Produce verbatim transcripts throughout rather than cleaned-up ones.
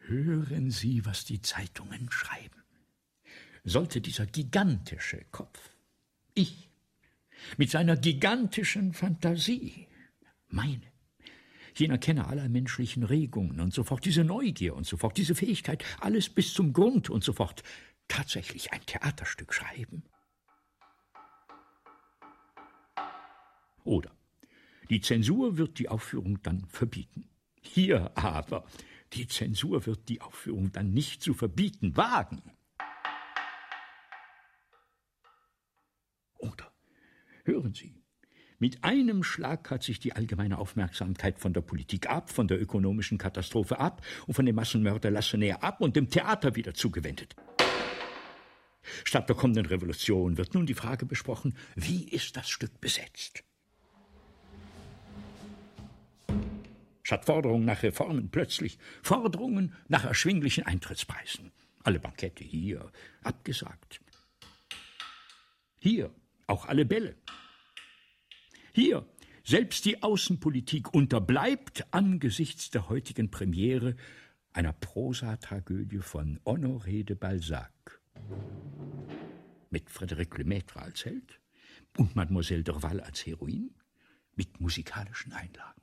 Hören Sie, was die Zeitungen schreiben. Sollte dieser gigantische Kopf, ich, mit seiner gigantischen Fantasie, meine, jener Kenner aller menschlichen Regungen und so fort, diese Neugier und so fort, diese Fähigkeit, alles bis zum Grund und so fort, tatsächlich ein Theaterstück schreiben? Oder die Zensur wird die Aufführung dann verbieten. Hier aber, die Zensur wird die Aufführung dann nicht zu verbieten wagen. Oder, hören Sie, mit einem Schlag hat sich die allgemeine Aufmerksamkeit von der Politik ab, von der ökonomischen Katastrophe ab und von dem Massenmörder Lacenaire ab und dem Theater wieder zugewendet. Statt der kommenden Revolution wird nun die Frage besprochen, wie ist das Stück besetzt? Statt Forderungen nach Reformen plötzlich Forderungen nach erschwinglichen Eintrittspreisen. Alle Bankette hier abgesagt. Hier auch alle Bälle. Hier selbst die Außenpolitik unterbleibt angesichts der heutigen Premiere einer Prosatragödie von Honoré de Balzac. Mit Frédéric Lemaitre als Held und Mademoiselle Dorval als Heroine mit musikalischen Einlagen.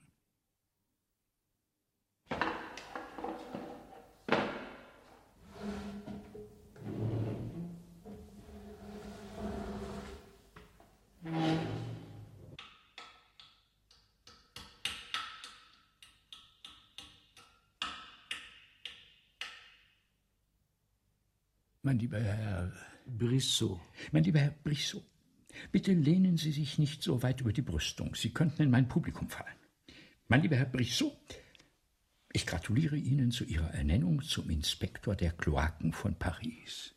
Mein lieber Herr Brissot. Mein lieber Herr Brissot, bitte lehnen Sie sich nicht so weit über die Brüstung. Sie könnten in mein Publikum fallen. Mein lieber Herr Brissot, ich gratuliere Ihnen zu Ihrer Ernennung zum Inspektor der Kloaken von Paris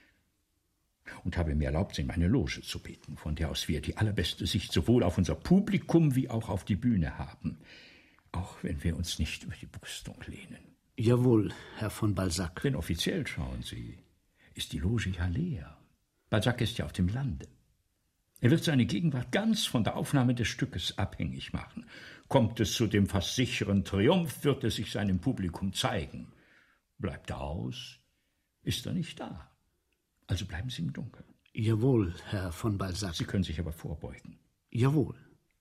und habe mir erlaubt, in meine Loge zu beten, von der aus wir die allerbeste Sicht sowohl auf unser Publikum wie auch auf die Bühne haben, auch wenn wir uns nicht über die Brüstung lehnen. Jawohl, Herr von Balzac. Denn offiziell, schauen Sie, ist die Loge ja leer. Balzac ist ja auf dem Lande. Er wird seine Gegenwart ganz von der Aufnahme des Stückes abhängig machen. Kommt es zu dem fast sicheren Triumph, wird er sich seinem Publikum zeigen. Bleibt er aus, ist er nicht da. Also bleiben Sie im Dunkeln. Jawohl, Herr von Balzac. Sie können sich aber vorbeugen. Jawohl.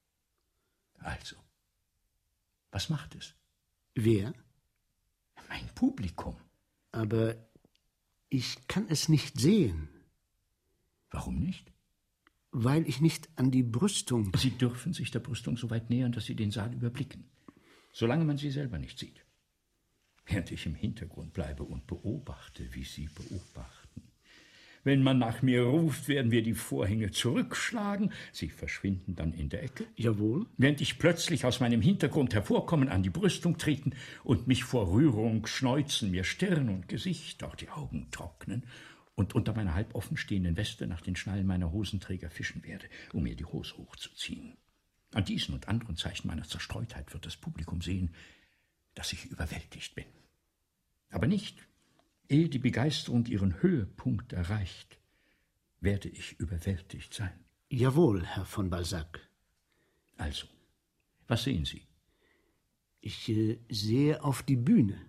Also, was macht es? Wer? Mein Publikum. Aber ich kann es nicht sehen. Warum nicht? Weil ich nicht an die Brüstung... Sie dürfen sich der Brüstung so weit nähern, dass Sie den Saal überblicken, solange man sie selber nicht sieht. Während ich im Hintergrund bleibe und beobachte, wie Sie beobachten. Wenn man nach mir ruft, werden wir die Vorhänge zurückschlagen. Sie verschwinden dann in der Ecke. Jawohl. Während ich plötzlich aus meinem Hintergrund hervorkommen, an die Brüstung treten und mich vor Rührung schneuzen, mir Stirn und Gesicht, auch die Augen trocknen und unter meiner halb offen stehenden Weste nach den Schnallen meiner Hosenträger fischen werde, um mir die Hose hochzuziehen. An diesen und anderen Zeichen meiner Zerstreutheit wird das Publikum sehen, dass ich überwältigt bin. Aber nicht, ehe die Begeisterung ihren Höhepunkt erreicht, werde ich überwältigt sein. Jawohl, Herr von Balzac. Also, was sehen Sie? Ich äh, sehe auf die Bühne.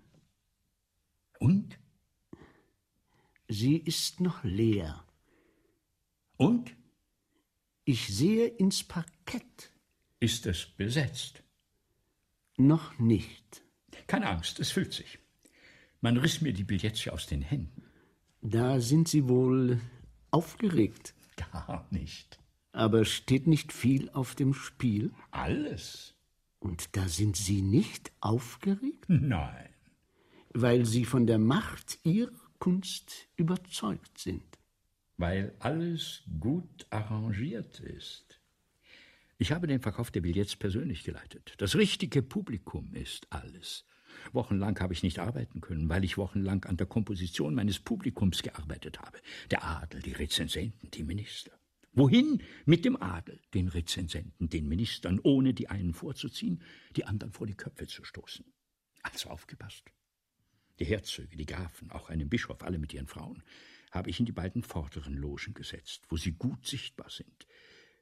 Und? Sie ist noch leer. Und? Ich sehe ins Parkett. Ist es besetzt? Noch nicht. Keine Angst, es füllt sich. Man riss mir die Billets aus den Händen. Da sind Sie wohl aufgeregt. Gar nicht. Aber steht nicht viel auf dem Spiel? Alles. Und da sind Sie nicht aufgeregt? Nein. Weil Sie von der Macht Ihrer Kunst überzeugt sind. Weil alles gut arrangiert ist. Ich habe den Verkauf der Billets persönlich geleitet. Das richtige Publikum ist alles. Wochenlang habe ich nicht arbeiten können, weil ich wochenlang an der Komposition meines Publikums gearbeitet habe. Der Adel, die Rezensenten, die Minister. Wohin mit dem Adel, den Rezensenten, den Ministern, ohne die einen vorzuziehen, die anderen vor die Köpfe zu stoßen? Also aufgepasst. Die Herzöge, die Grafen, auch einen Bischof, alle mit ihren Frauen, habe ich in die beiden vorderen Logen gesetzt, wo sie gut sichtbar sind.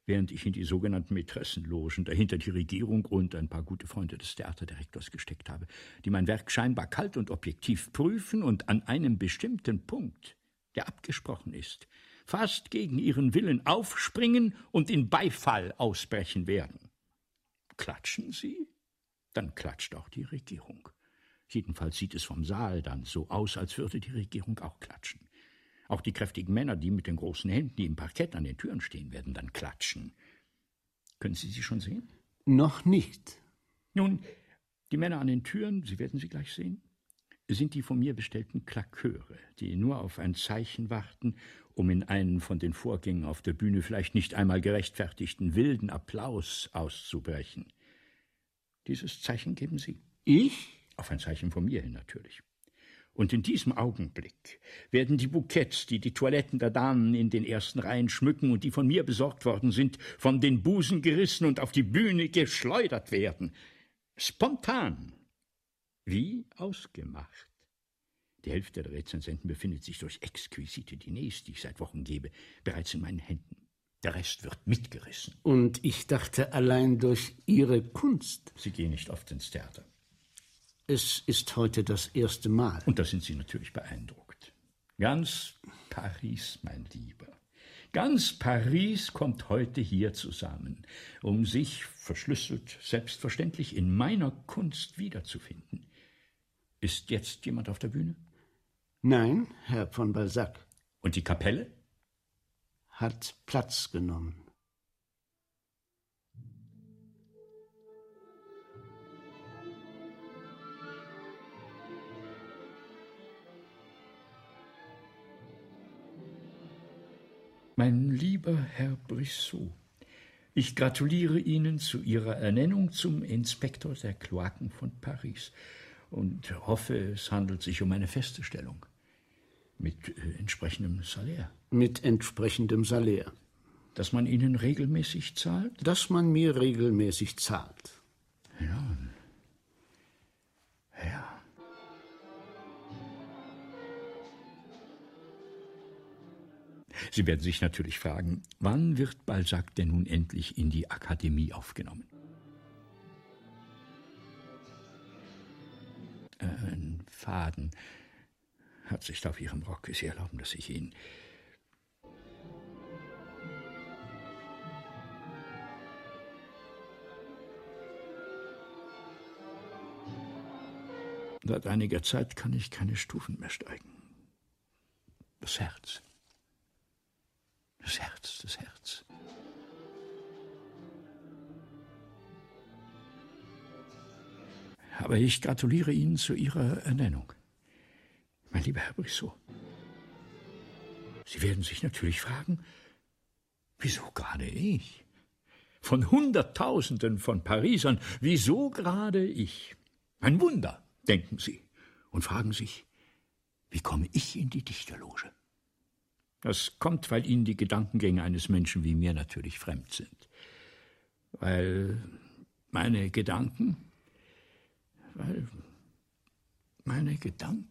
während ich in die sogenannten Mätressenlogen, dahinter die Regierung und ein paar gute Freunde des Theaterdirektors gesteckt habe, die mein Werk scheinbar kalt und objektiv prüfen und an einem bestimmten Punkt, der abgesprochen ist, fast gegen ihren Willen aufspringen und in Beifall ausbrechen werden. Klatschen sie? Dann klatscht auch die Regierung. Jedenfalls sieht es vom Saal dann so aus, als würde die Regierung auch klatschen. Auch die kräftigen Männer, die mit den großen Händen, die im Parkett an den Türen stehen, werden dann klatschen. Können Sie sie schon sehen? Noch nicht. Nun, die Männer an den Türen, Sie werden sie gleich sehen, sind die von mir bestellten Klaköre, die nur auf ein Zeichen warten, um in einen von den Vorgängen auf der Bühne vielleicht nicht einmal gerechtfertigten wilden Applaus auszubrechen. Dieses Zeichen geben Sie? Ich? Auf ein Zeichen von mir hin natürlich. Und in diesem Augenblick werden die Bouquets, die die Toiletten der Damen in den ersten Reihen schmücken und die von mir besorgt worden sind, von den Busen gerissen und auf die Bühne geschleudert werden. Spontan. Wie ausgemacht. Die Hälfte der Rezensenten befindet sich durch exquisite Diners, die ich seit Wochen gebe, bereits in meinen Händen. Der Rest wird mitgerissen. Und ich dachte allein durch Ihre Kunst. Sie gehen nicht oft ins Theater. Es ist heute das erste Mal. Und da sind Sie natürlich beeindruckt. Ganz Paris, mein Lieber, ganz Paris kommt heute hier zusammen, um sich, verschlüsselt, selbstverständlich in meiner Kunst wiederzufinden. Ist jetzt jemand auf der Bühne? Nein, Herr von Balzac. Und die Kapelle? Hat Platz genommen. Mein lieber Herr Brissot, ich gratuliere Ihnen zu Ihrer Ernennung zum Inspektor der Kloaken von Paris und hoffe, es handelt sich um eine feste Stellung mit äh, entsprechendem Salär. Mit entsprechendem Salär. Dass man Ihnen regelmäßig zahlt? Dass man mir regelmäßig zahlt. Ja. Ja. Sie werden sich natürlich fragen, wann wird Balzac denn nun endlich in die Akademie aufgenommen? Ein Faden hat sich auf Ihrem Rock. Sie erlauben, dass ich ihn... Seit einiger Zeit kann ich keine Stufen mehr steigen. Das Herz... Das Herz, das Herz. Aber ich gratuliere Ihnen zu Ihrer Ernennung, mein lieber Herr Brissot. Sie werden sich natürlich fragen, wieso gerade ich? Von Hunderttausenden von Parisern, wieso gerade ich? Ein Wunder, denken Sie, und fragen sich, wie komme ich in die Dichterloge? Das kommt, weil Ihnen die Gedankengänge eines Menschen wie mir natürlich fremd sind. Weil meine Gedanken, weil meine Gedanken...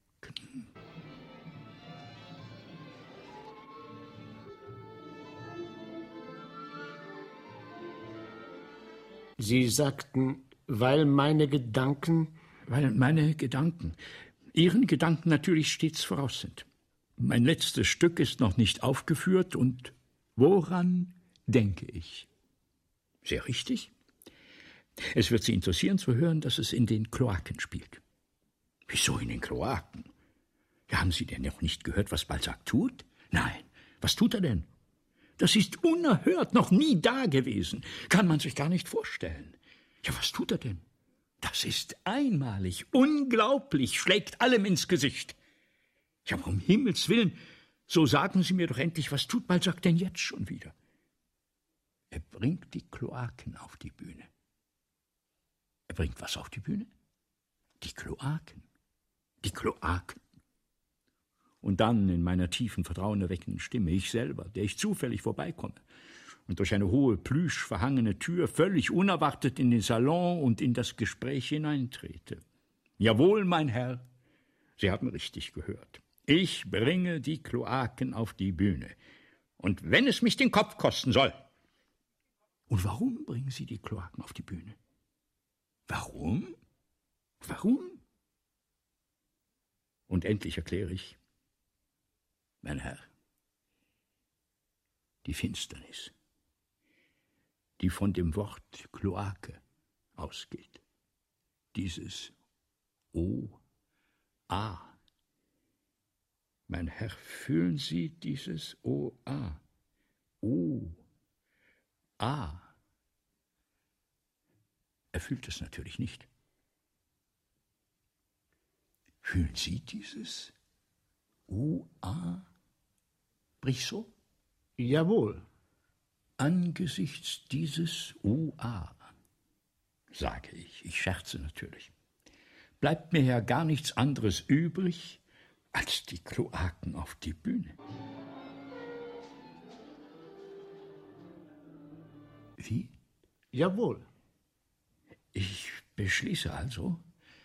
Sie sagten, weil meine Gedanken... Weil meine Gedanken Ihren Gedanken natürlich stets voraus sind. Mein letztes Stück ist noch nicht aufgeführt, und woran denke ich? Sehr richtig. Es wird Sie interessieren zu hören, dass es in den Kloaken spielt. Wieso in den Kloaken? Ja, haben Sie denn noch nicht gehört, was Balzac tut? Nein, was tut er denn? Das ist unerhört, noch nie dagewesen. Kann man sich gar nicht vorstellen. Ja, was tut er denn? Das ist einmalig, unglaublich, schlägt allem ins Gesicht. Ja, aber um Himmels Willen, so sagen Sie mir doch endlich, was tut Balzac denn jetzt schon wieder? Er bringt die Kloaken auf die Bühne. Er bringt was auf die Bühne? Die Kloaken. Die Kloaken. Und dann in meiner tiefen, vertrauenerweckenden Stimme, ich selber, der ich zufällig vorbeikomme und durch eine hohe, plüschverhangene Tür völlig unerwartet in den Salon und in das Gespräch hineintrete. Jawohl, mein Herr, Sie haben richtig gehört. Ich bringe die Kloaken auf die Bühne. Und wenn es mich den Kopf kosten soll, Und warum bringen Sie die Kloaken auf die Bühne? Warum? Warum? Und endlich erkläre ich, mein Herr, die Finsternis, die von dem Wort Kloake ausgeht, dieses O, A. Mein Herr, fühlen Sie dieses O, A, O, A. Er fühlt es natürlich nicht. Fühlen Sie dieses O, A, Brissot? Jawohl. Angesichts dieses O A, sage ich, ich scherze natürlich, bleibt mir ja gar nichts anderes übrig, als die Kloaken auf die Bühne. Wie? Jawohl. Ich beschließe also,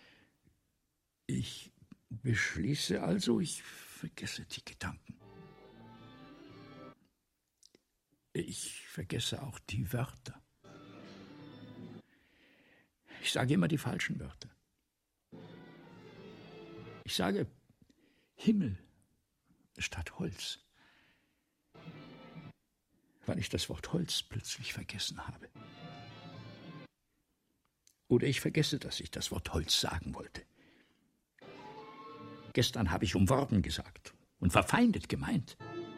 ich beschließe also, ich vergesse die Gedanken. Ich vergesse auch die Wörter. Ich sage immer die falschen Wörter. Ich sage Himmel statt Holz, weil ich das Wort Holz plötzlich vergessen habe. Oder ich vergesse, dass ich das Wort Holz sagen wollte. Gestern habe ich umworben gesagt und verfeindet gemeint.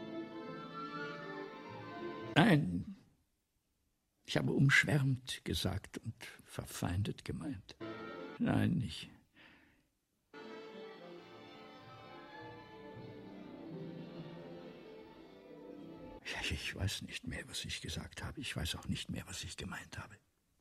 Nein, ich habe umschwärmt gesagt und verfeindet gemeint. Nein, nicht. Ja, ich weiß nicht mehr, was ich gesagt habe. Ich weiß auch nicht mehr, was ich gemeint habe.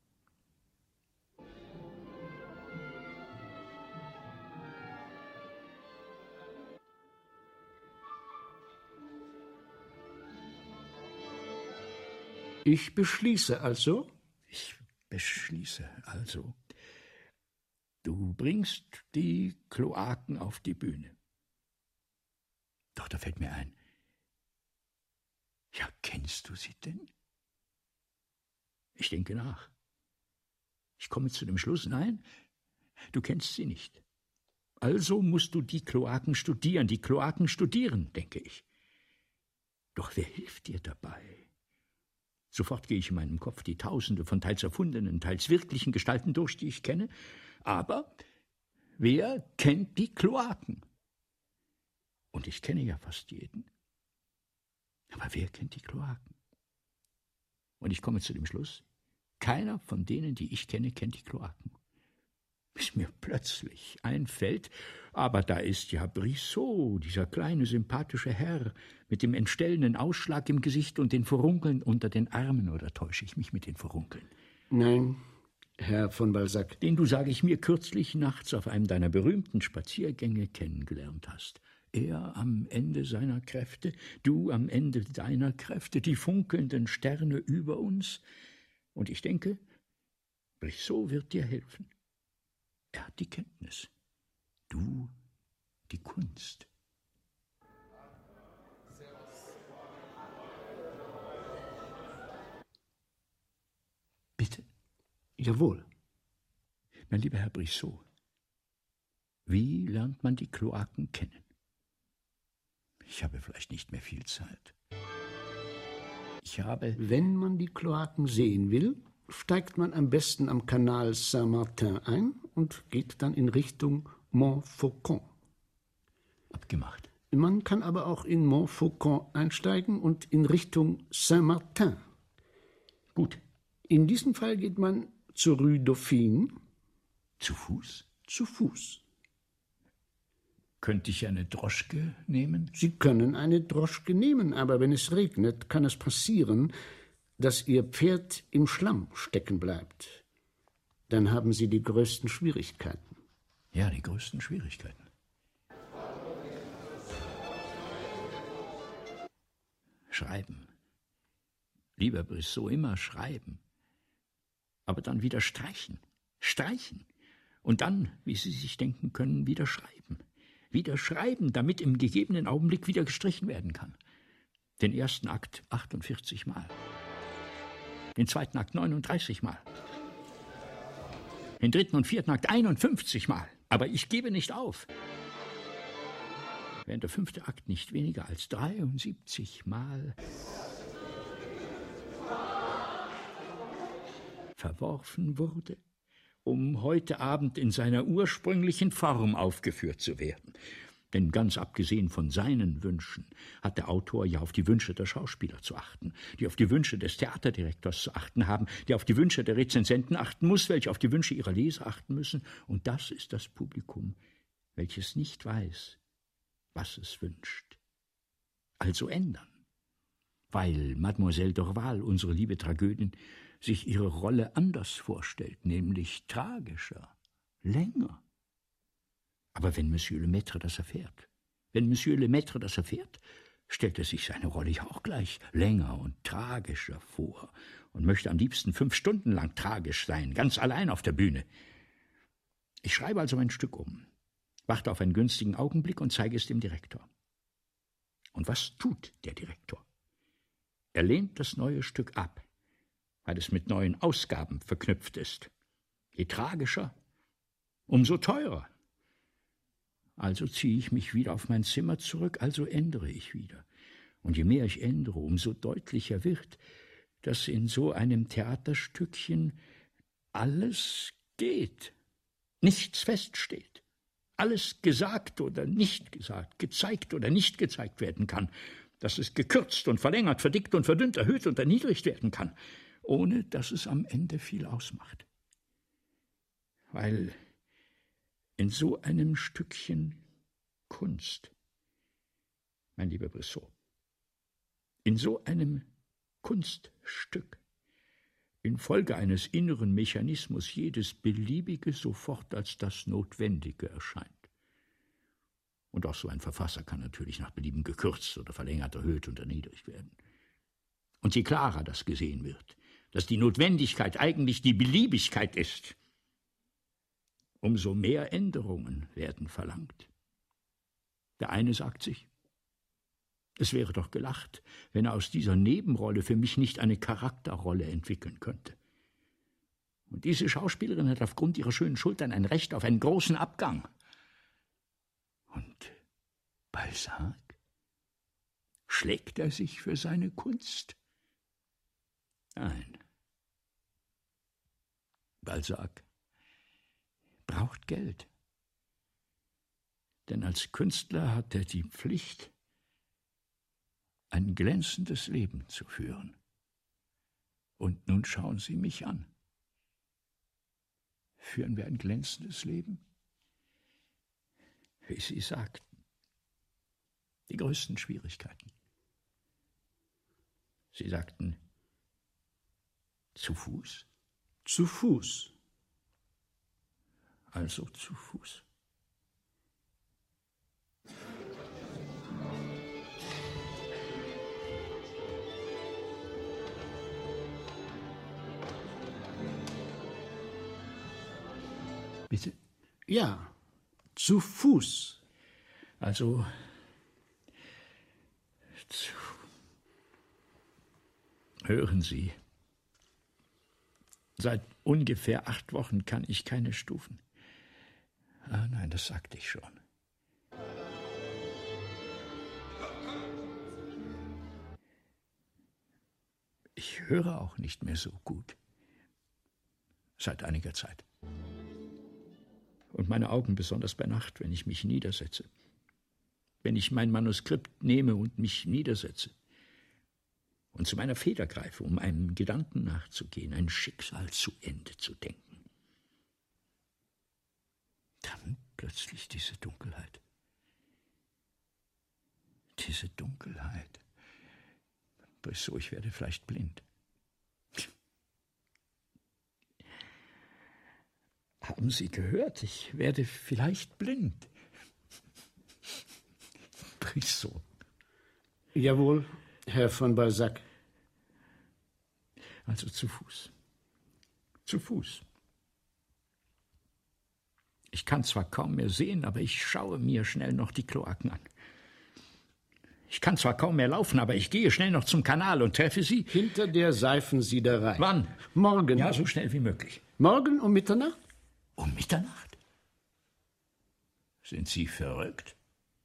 Ich beschließe also. Ich beschließe also. Du bringst die Kloaken auf die Bühne. Doch da fällt mir ein. Ja, kennst du sie denn? Ich denke nach. Ich komme zu dem Schluss, nein, du kennst sie nicht. Also musst du die Kloaken studieren, die Kloaken studieren, denke ich. Doch wer hilft dir dabei? Sofort gehe ich in meinem Kopf die Tausende von teils erfundenen, teils wirklichen Gestalten durch, die ich kenne. Aber wer kennt die Kloaken? Und ich kenne ja fast jeden. Aber wer kennt die Kloaken? Und ich komme zu dem Schluss, keiner von denen, die ich kenne, kennt die Kloaken. Bis mir plötzlich einfällt, aber da ist ja Brissot, dieser kleine, sympathische Herr, mit dem entstellenden Ausschlag im Gesicht und den Furunkeln unter den Armen, oder täusche ich mich mit den Furunkeln? Nein, Herr von Balzac. Den du, sage ich mir, kürzlich nachts auf einem deiner berühmten Spaziergänge kennengelernt hast. Er am Ende seiner Kräfte, du am Ende deiner Kräfte, die funkelnden Sterne über uns. Und ich denke, Brissot wird dir helfen. Er hat die Kenntnis, du die Kunst. Bitte? Jawohl. Mein lieber Herr Brissot, wie lernt man die Kloaken kennen? Ich habe vielleicht nicht mehr viel Zeit. Ich habe... Wenn man die Kloaken sehen will, steigt man am besten am Kanal Saint-Martin ein und geht dann in Richtung Montfaucon. Abgemacht. Man kann aber auch in Montfaucon einsteigen und in Richtung Saint-Martin. Gut. In diesem Fall geht man zur Rue Dauphine. Zu Fuß? Zu Fuß. Könnte ich eine Droschke nehmen? Sie können eine Droschke nehmen, aber wenn es regnet, kann es passieren, dass Ihr Pferd im Schlamm stecken bleibt. Dann haben Sie die größten Schwierigkeiten. Ja, die größten Schwierigkeiten. Schreiben. Lieber Brissot, immer schreiben. Aber dann wieder streichen. Streichen. Und dann, wie Sie sich denken können, wieder schreiben. Wieder schreiben, damit im gegebenen Augenblick wieder gestrichen werden kann. Den ersten Akt achtundvierzig Mal. Den zweiten Akt neununddreißig Mal. Den dritten und vierten Akt einundfünfzig Mal. Aber ich gebe nicht auf. Während der fünfte Akt nicht weniger als dreiundsiebzig Mal verworfen wurde, um heute Abend in seiner ursprünglichen Form aufgeführt zu werden. Denn ganz abgesehen von seinen Wünschen hat der Autor ja auf die Wünsche der Schauspieler zu achten, die auf die Wünsche des Theaterdirektors zu achten haben, die auf die Wünsche der Rezensenten achten muss, welche auf die Wünsche ihrer Leser achten müssen. Und das ist das Publikum, welches nicht weiß, was es wünscht. Also ändern. Weil Mademoiselle Dorval, unsere liebe Tragödin, sich ihre Rolle anders vorstellt, nämlich tragischer, länger. Aber wenn Monsieur Le Maître das erfährt, wenn Monsieur Le Maître das erfährt, stellt er sich seine Rolle ja auch gleich länger und tragischer vor und möchte am liebsten fünf Stunden lang tragisch sein, ganz allein auf der Bühne. Ich schreibe also mein Stück um, warte auf einen günstigen Augenblick und zeige es dem Direktor. Und was tut der Direktor? Er lehnt das neue Stück ab, weil es mit neuen Ausgaben verknüpft ist. Je tragischer, umso teurer. Also ziehe ich mich wieder auf mein Zimmer zurück, also ändere ich wieder. Und je mehr ich ändere, umso deutlicher wird, dass in so einem Theaterstückchen alles geht, nichts feststeht, alles gesagt oder nicht gesagt, gezeigt oder nicht gezeigt werden kann, dass es gekürzt und verlängert, verdickt und verdünnt, erhöht und erniedrigt werden kann, ohne dass es am Ende viel ausmacht. Weil in so einem Stückchen Kunst, mein lieber Brissot, in so einem Kunststück, infolge eines inneren Mechanismus jedes Beliebige sofort als das Notwendige erscheint. Und auch so ein Verfasser kann natürlich nach Belieben gekürzt oder verlängert, erhöht und erniedrigt werden. Und je klarer das gesehen wird, dass die Notwendigkeit eigentlich die Beliebigkeit ist, umso mehr Änderungen werden verlangt. Der eine sagt sich, es wäre doch gelacht, wenn er aus dieser Nebenrolle für mich nicht eine Charakterrolle entwickeln könnte. Und diese Schauspielerin hat aufgrund ihrer schönen Schultern ein Recht auf einen großen Abgang. Und Balzac? Schlägt er sich für seine Kunst? Nein. Balzac braucht Geld. Denn als Künstler hat er die Pflicht, ein glänzendes Leben zu führen. Und nun schauen Sie mich an. Führen wir ein glänzendes Leben? Wie Sie sagten, die größten Schwierigkeiten. Sie sagten, zu Fuß? Zu Fuß. Also zu Fuß. Bitte? Ja, zu Fuß. Also zu... Hören Sie, seit ungefähr acht Wochen kann ich keine Stufen. Ah, nein, das sagte ich schon. Ich höre auch nicht mehr so gut. Seit einiger Zeit. Und meine Augen besonders bei Nacht, wenn ich mich niedersetze. Wenn ich mein Manuskript nehme und mich niedersetze. Und zu meiner Feder greife, um einem Gedanken nachzugehen, ein Schicksal zu Ende zu denken. Dann plötzlich diese Dunkelheit. Diese Dunkelheit. So, ich werde vielleicht blind. Haben Sie gehört? Ich werde vielleicht blind. Brissot. Jawohl, Herr von Balzac. Also zu Fuß. Zu Fuß. Ich kann zwar kaum mehr sehen, aber ich schaue mir schnell noch die Kloaken an. Ich kann zwar kaum mehr laufen, aber ich gehe schnell noch zum Kanal und treffe Sie. Hinter der Seifensiederei. Wann? Morgen. Ja, so schnell wie möglich. Morgen um Mitternacht? Um Mitternacht? Sind Sie verrückt?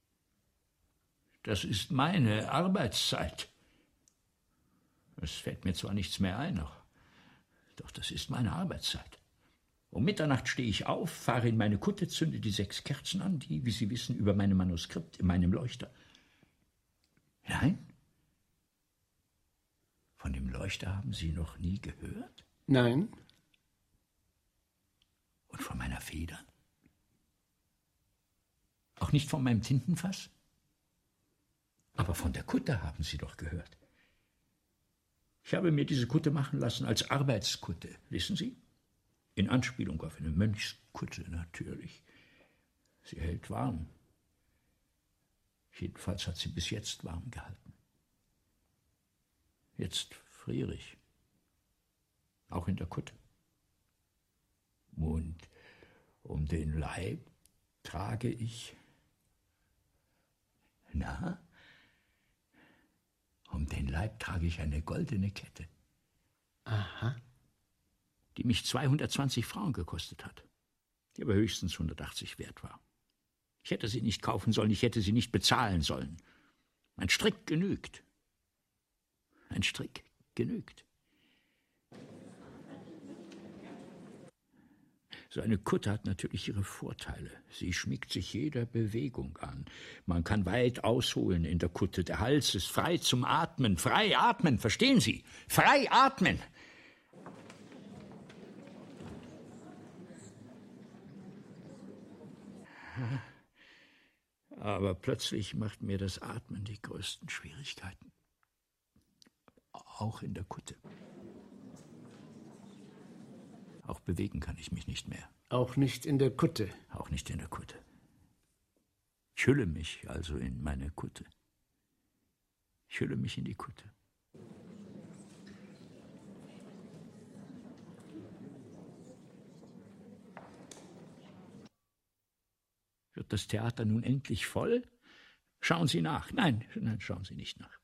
Das ist meine Arbeitszeit. Es fällt mir zwar nichts mehr ein, noch, doch das ist meine Arbeitszeit. Um Mitternacht stehe ich auf, fahre in meine Kutte, zünde die sechs Kerzen an, die, wie Sie wissen, über meinem Manuskript in meinem Leuchter. Nein? Von dem Leuchter haben Sie noch nie gehört? Nein. Und von meiner Feder? Auch nicht von meinem Tintenfass? Aber von der Kutte haben Sie doch gehört. Ich habe mir diese Kutte machen lassen als Arbeitskutte, wissen Sie? In Anspielung auf eine Mönchskutte natürlich. Sie hält warm. Jedenfalls hat sie bis jetzt warm gehalten. Jetzt friere ich. Auch in der Kutte. Und um den Leib trage ich... Na? Um den Leib trage ich eine goldene Kette. Aha. Die mich zweihundertzwanzig Francs gekostet hat, die aber höchstens hundertachtzig wert war. Ich hätte sie nicht kaufen sollen, ich hätte sie nicht bezahlen sollen. Ein Strick genügt. Ein Strick genügt. So eine Kutte hat natürlich ihre Vorteile. Sie schmiegt sich jeder Bewegung an. Man kann weit ausholen in der Kutte. Der Hals ist frei zum Atmen. Frei atmen, verstehen Sie? Frei atmen! Aber plötzlich macht mir das Atmen die größten Schwierigkeiten. Auch in der Kutte. Auch bewegen kann ich mich nicht mehr. Auch nicht in der Kutte. Auch nicht in der Kutte. Ich hülle mich also in meine Kutte. Ich hülle mich in die Kutte. Wird das Theater nun endlich voll? Schauen Sie nach. Nein, nein, schauen Sie nicht nach.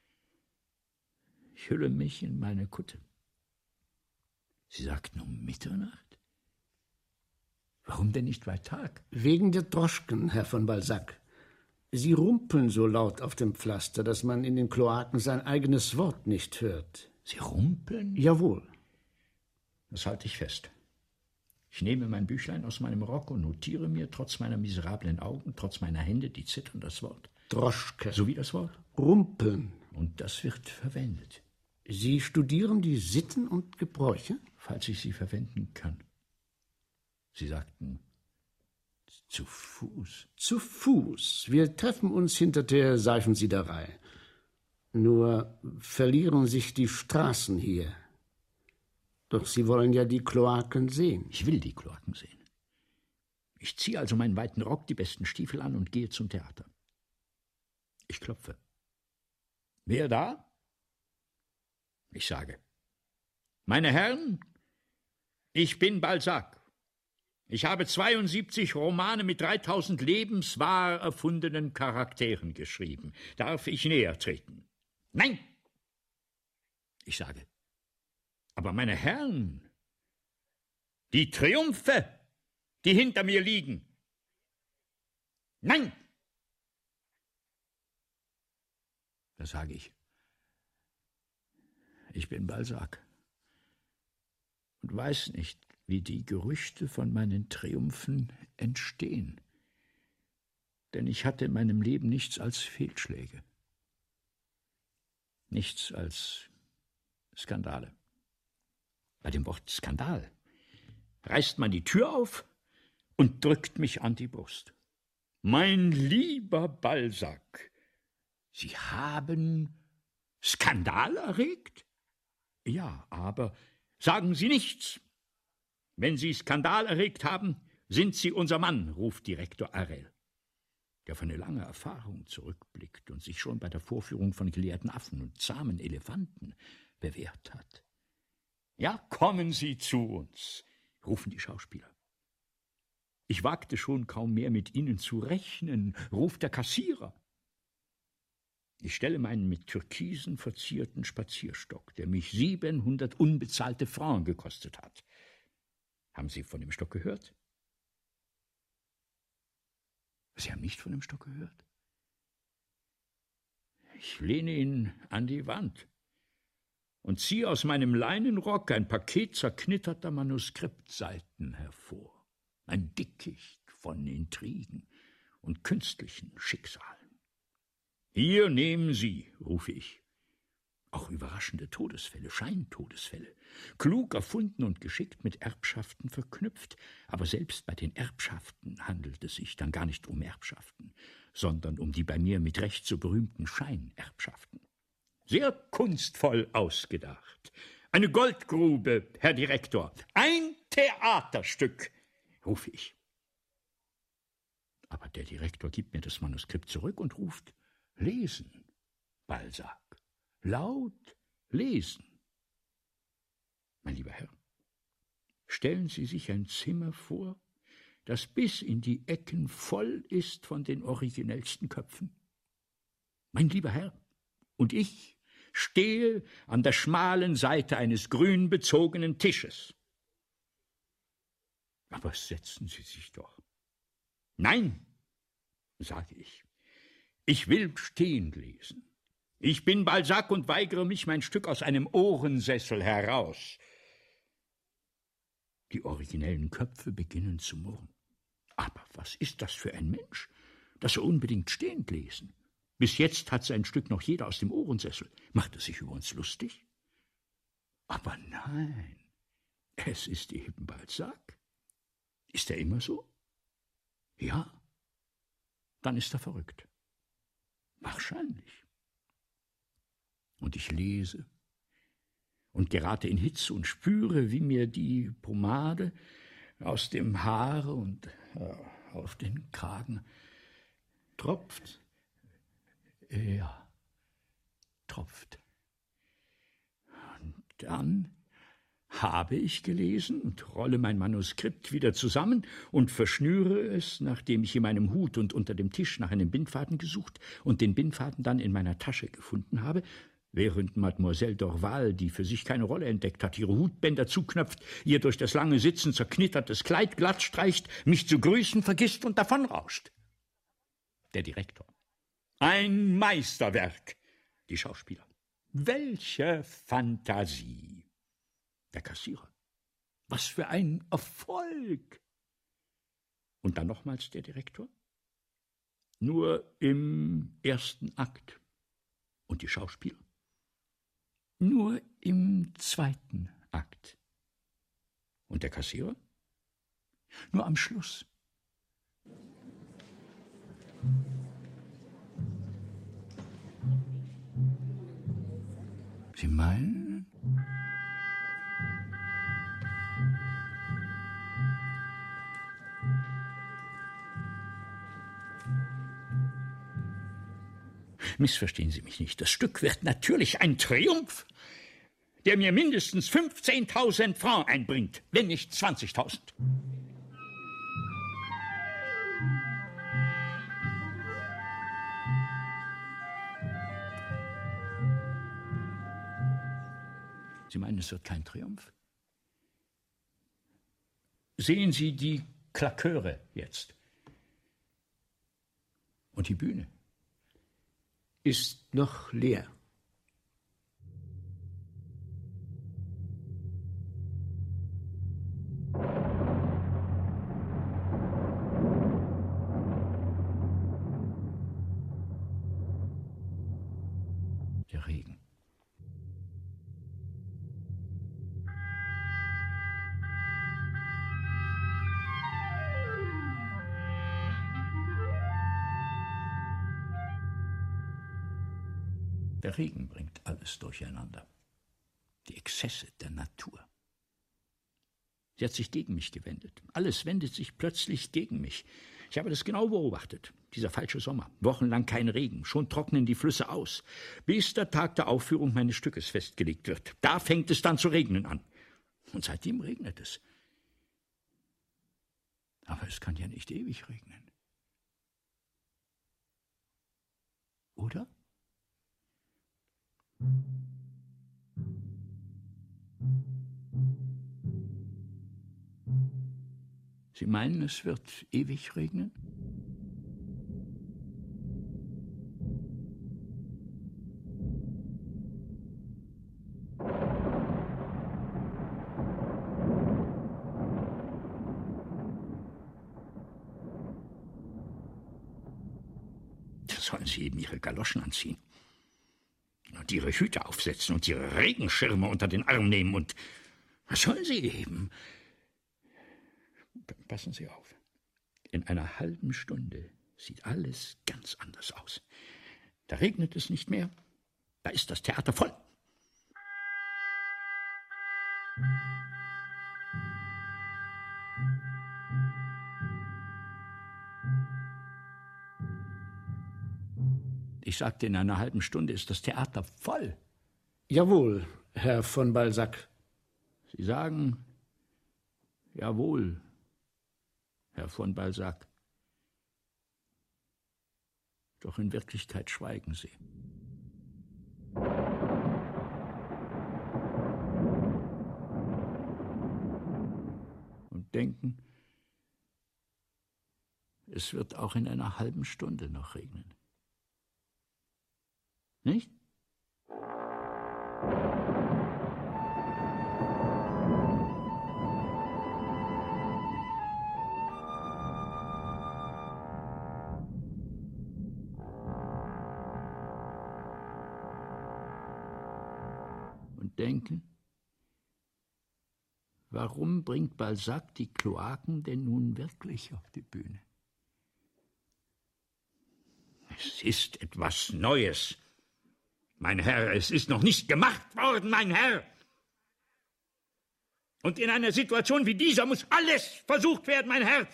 Ich hülle mich in meine Kutte. Sie sagten um Mitternacht? Warum denn nicht bei Tag? Wegen der Droschken, Herr von Balzac. Sie rumpeln so laut auf dem Pflaster, dass man in den Kloaken sein eigenes Wort nicht hört. Sie rumpeln? Jawohl. Das halte ich fest. Ich nehme mein Büchlein aus meinem Rock und notiere mir, trotz meiner miserablen Augen, trotz meiner Hände, die zittern, das Wort. Droschke. So wie das Wort? Rumpeln. Und das wird verwendet. Sie studieren die Sitten und Gebräuche? Falls ich sie verwenden kann. Sie sagten, zu Fuß. Zu Fuß. Wir treffen uns hinter der Seifensiederei. Nur verlieren sich die Straßen hier. Doch Sie wollen ja die Kloaken sehen. Ich will die Kloaken sehen. Ich ziehe also meinen weiten Rock, die besten Stiefel an und gehe zum Theater. Ich klopfe. Wer da? Ich sage, meine Herren, ich bin Balzac. Ich habe zweiundsiebzig Romane mit dreitausend lebenswahr erfundenen Charakteren geschrieben. Darf ich näher treten? Nein! Ich sage, aber meine Herren, die Triumphe, die hinter mir liegen. Nein! Da sage ich, ich bin Balzac und weiß nicht, wie die Gerüchte von meinen Triumphen entstehen. Denn ich hatte in meinem Leben nichts als Fehlschläge, nichts als Skandale. Bei dem Wort Skandal reißt man die Tür auf und drückt mich an die Brust. Mein lieber Balzac, Sie haben Skandal erregt? Ja, aber sagen Sie nichts. Wenn Sie Skandal erregt haben, sind Sie unser Mann, ruft Direktor Arel, der auf eine lange Erfahrung zurückblickt und sich schon bei der Vorführung von gelehrten Affen und zahmen Elefanten bewährt hat. Ja, kommen Sie zu uns, rufen die Schauspieler. Ich wagte schon kaum mehr mit Ihnen zu rechnen, ruft der Kassierer. Ich stelle meinen mit Türkisen verzierten Spazierstock, der mich siebenhundert unbezahlte Francs gekostet hat. Haben Sie von dem Stock gehört? Sie haben nicht von dem Stock gehört? Ich lehne ihn an die Wand und ziehe aus meinem Leinenrock ein Paket zerknitterter Manuskriptseiten hervor. Ein Dickicht von Intrigen und künstlichen Schicksalen. »Hier nehmen Sie«, rufe ich. Auch überraschende Todesfälle, Scheintodesfälle, klug erfunden und geschickt mit Erbschaften verknüpft. Aber selbst bei den Erbschaften handelt es sich dann gar nicht um Erbschaften, sondern um die bei mir mit Recht so berühmten Scheinerbschaften. Sehr kunstvoll ausgedacht. Eine Goldgrube, Herr Direktor. Ein Theaterstück, rufe ich. Aber der Direktor gibt mir das Manuskript zurück und ruft: Lesen, Balzac. Laut lesen. Mein lieber Herr, stellen Sie sich ein Zimmer vor, das bis in die Ecken voll ist von den originellsten Köpfen. Mein lieber Herr, und ich stehe an der schmalen Seite eines grün bezogenen Tisches. Aber setzen Sie sich doch. Nein, sage ich, ich will stehen lesen. Ich bin Balzac und weigere mich mein Stück aus einem Ohrensessel heraus. Die originellen Köpfe beginnen zu murren. Aber was ist das für ein Mensch, das er unbedingt stehend lesen? Bis jetzt hat sein Stück noch jeder aus dem Ohrensessel. Macht er sich über uns lustig? Aber nein, es ist eben Balzac. Ist er immer so? Ja, dann ist er verrückt. Wahrscheinlich. Und ich lese und gerate in Hitze und spüre, wie mir die Pomade aus dem Haar und äh, auf den Kragen tropft. Ja, tropft. Und dann habe ich gelesen und rolle mein Manuskript wieder zusammen und verschnüre es, nachdem ich in meinem Hut und unter dem Tisch nach einem Bindfaden gesucht und den Bindfaden dann in meiner Tasche gefunden habe, während Mademoiselle Dorval, die für sich keine Rolle entdeckt hat, ihre Hutbänder zuknöpft, ihr durch das lange Sitzen zerknittertes Kleid glatt streicht, mich zu grüßen vergisst und davonrauscht. Der Direktor. Ein Meisterwerk. Die Schauspieler. Welche Fantasie. Der Kassierer. Was für ein Erfolg. Und dann nochmals der Direktor. Nur im ersten Akt. Und die Schauspieler? Nur im zweiten Akt. Und der Kassierer? Nur am Schluss. Sie meinen? Missverstehen Sie mich nicht. Das Stück wird natürlich ein Triumph, der mir mindestens fünfzehntausend Francs einbringt, wenn nicht zwanzigtausend. Sie meinen, es wird kein Triumph? Sehen Sie die Klaköre jetzt. Und die Bühne ist noch leer. Der Regen. Der Regen bringt alles durcheinander. Die Exzesse der Natur. Sie hat sich gegen mich gewendet. Alles wendet sich plötzlich gegen mich. Ich habe das genau beobachtet. Dieser falsche Sommer. Wochenlang kein Regen. Schon trocknen die Flüsse aus. Bis der Tag der Aufführung meines Stückes festgelegt wird. Da fängt es dann zu regnen an. Und seitdem regnet es. Aber es kann ja nicht ewig regnen. Oder? Sie meinen, es wird ewig regnen? Sollen Sie eben Ihre Galoschen anziehen und Ihre Hüte aufsetzen und Ihre Regenschirme unter den Arm nehmen und was sollen Sie eben? Passen Sie auf. In einer halben Stunde sieht alles ganz anders aus. Da regnet es nicht mehr, da ist das Theater voll. Ich sagte, in einer halben Stunde ist das Theater voll. Jawohl, Herr von Balzac. Sie sagen, jawohl, Herr von Balzac. Doch in Wirklichkeit schweigen Sie. Und denken, es wird auch in einer halben Stunde noch regnen. Nicht? Und denken, warum bringt Balzac die Kloaken denn nun wirklich auf die Bühne? Es ist etwas Neues. Mein Herr, es ist noch nicht gemacht worden, mein Herr. Und in einer Situation wie dieser muss alles versucht werden, mein Herr.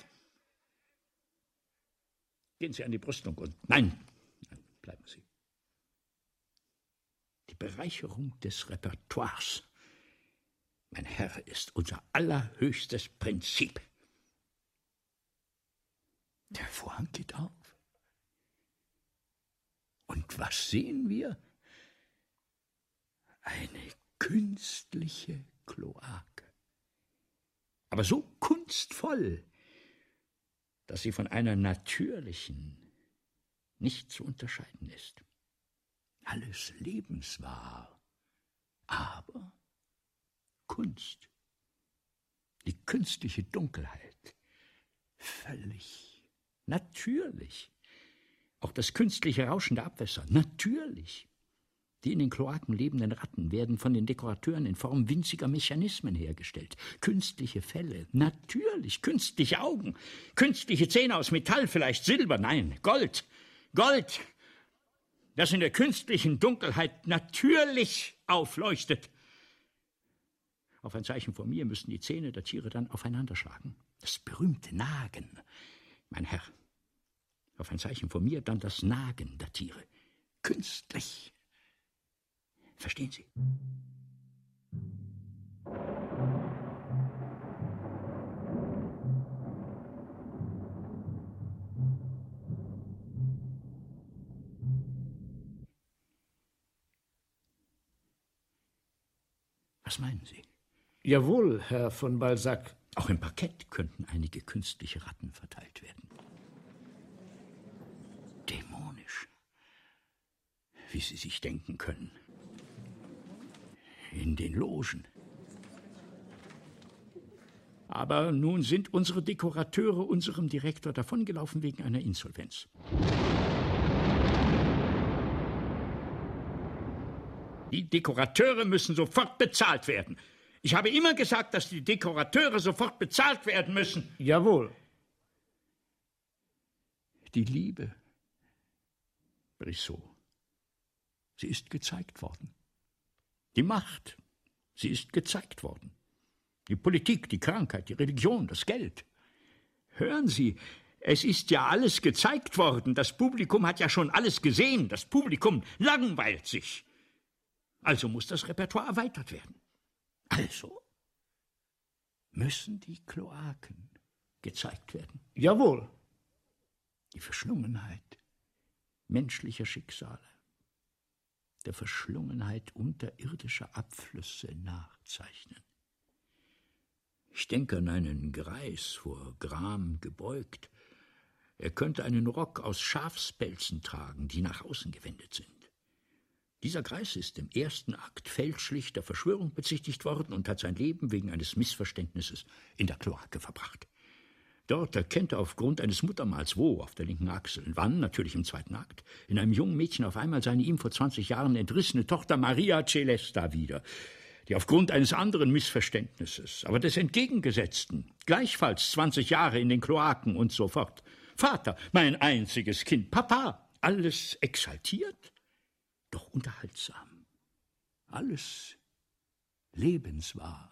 Gehen Sie an die Brüstung und... Nein, nein, bleiben Sie. Die Bereicherung des Repertoires, mein Herr, ist unser allerhöchstes Prinzip. Der Vorhang geht auf. Und was sehen wir? Eine künstliche Kloake. Aber so kunstvoll, dass sie von einer natürlichen nicht zu unterscheiden ist. Alles lebenswahr, aber Kunst. Die künstliche Dunkelheit, völlig natürlich. Auch das künstliche Rauschen der Abwässer, natürlich. Die in den Kloaken lebenden Ratten werden von den Dekorateuren in Form winziger Mechanismen hergestellt. Künstliche Felle, natürlich. Künstliche Augen, künstliche Zähne aus Metall, vielleicht Silber, nein, Gold. Gold, das in der künstlichen Dunkelheit natürlich aufleuchtet. Auf ein Zeichen von mir müssen die Zähne der Tiere dann aufeinanderschlagen. Das berühmte Nagen, mein Herr. Auf ein Zeichen von mir dann das Nagen der Tiere. Künstlich. Verstehen Sie? Was meinen Sie? Jawohl, Herr von Balzac. Auch im Parkett könnten einige künstliche Ratten verteilt werden. Dämonisch. Wie Sie sich denken können. In den Logen. Aber nun sind unsere Dekorateure unserem Direktor davongelaufen wegen einer Insolvenz. Die Dekorateure müssen sofort bezahlt werden. Ich habe immer gesagt, dass die Dekorateure sofort bezahlt werden müssen. Jawohl. Die Liebe, Brissot, sie ist gezeigt worden. Die Macht, sie ist gezeigt worden. Die Politik, die Krankheit, die Religion, das Geld. Hören Sie, es ist ja alles gezeigt worden. Das Publikum hat ja schon alles gesehen. Das Publikum langweilt sich. Also muss das Repertoire erweitert werden. Also müssen die Kloaken gezeigt werden. Jawohl. Die Verschlungenheit menschlicher Schicksale. der Verschlungenheit unterirdischer Abflüsse nachzeichnen. Ich denke an einen Greis, vor Gram gebeugt. Er könnte einen Rock aus Schafspelzen tragen, die nach außen gewendet sind. Dieser Greis ist im ersten Akt fälschlich der Verschwörung bezichtigt worden und hat sein Leben wegen eines Missverständnisses in der Kloake verbracht. Dort erkennt er aufgrund eines Muttermals, wo, auf der linken Achsel, wann, natürlich im zweiten Akt, in einem jungen Mädchen auf einmal seine ihm vor zwanzig Jahren entrissene Tochter Maria Celesta wieder, die aufgrund eines anderen Missverständnisses, aber des entgegengesetzten, gleichfalls zwanzig Jahre in den Kloaken und so fort. Vater, mein einziges Kind, Papa, alles exaltiert, doch unterhaltsam, alles lebenswahr,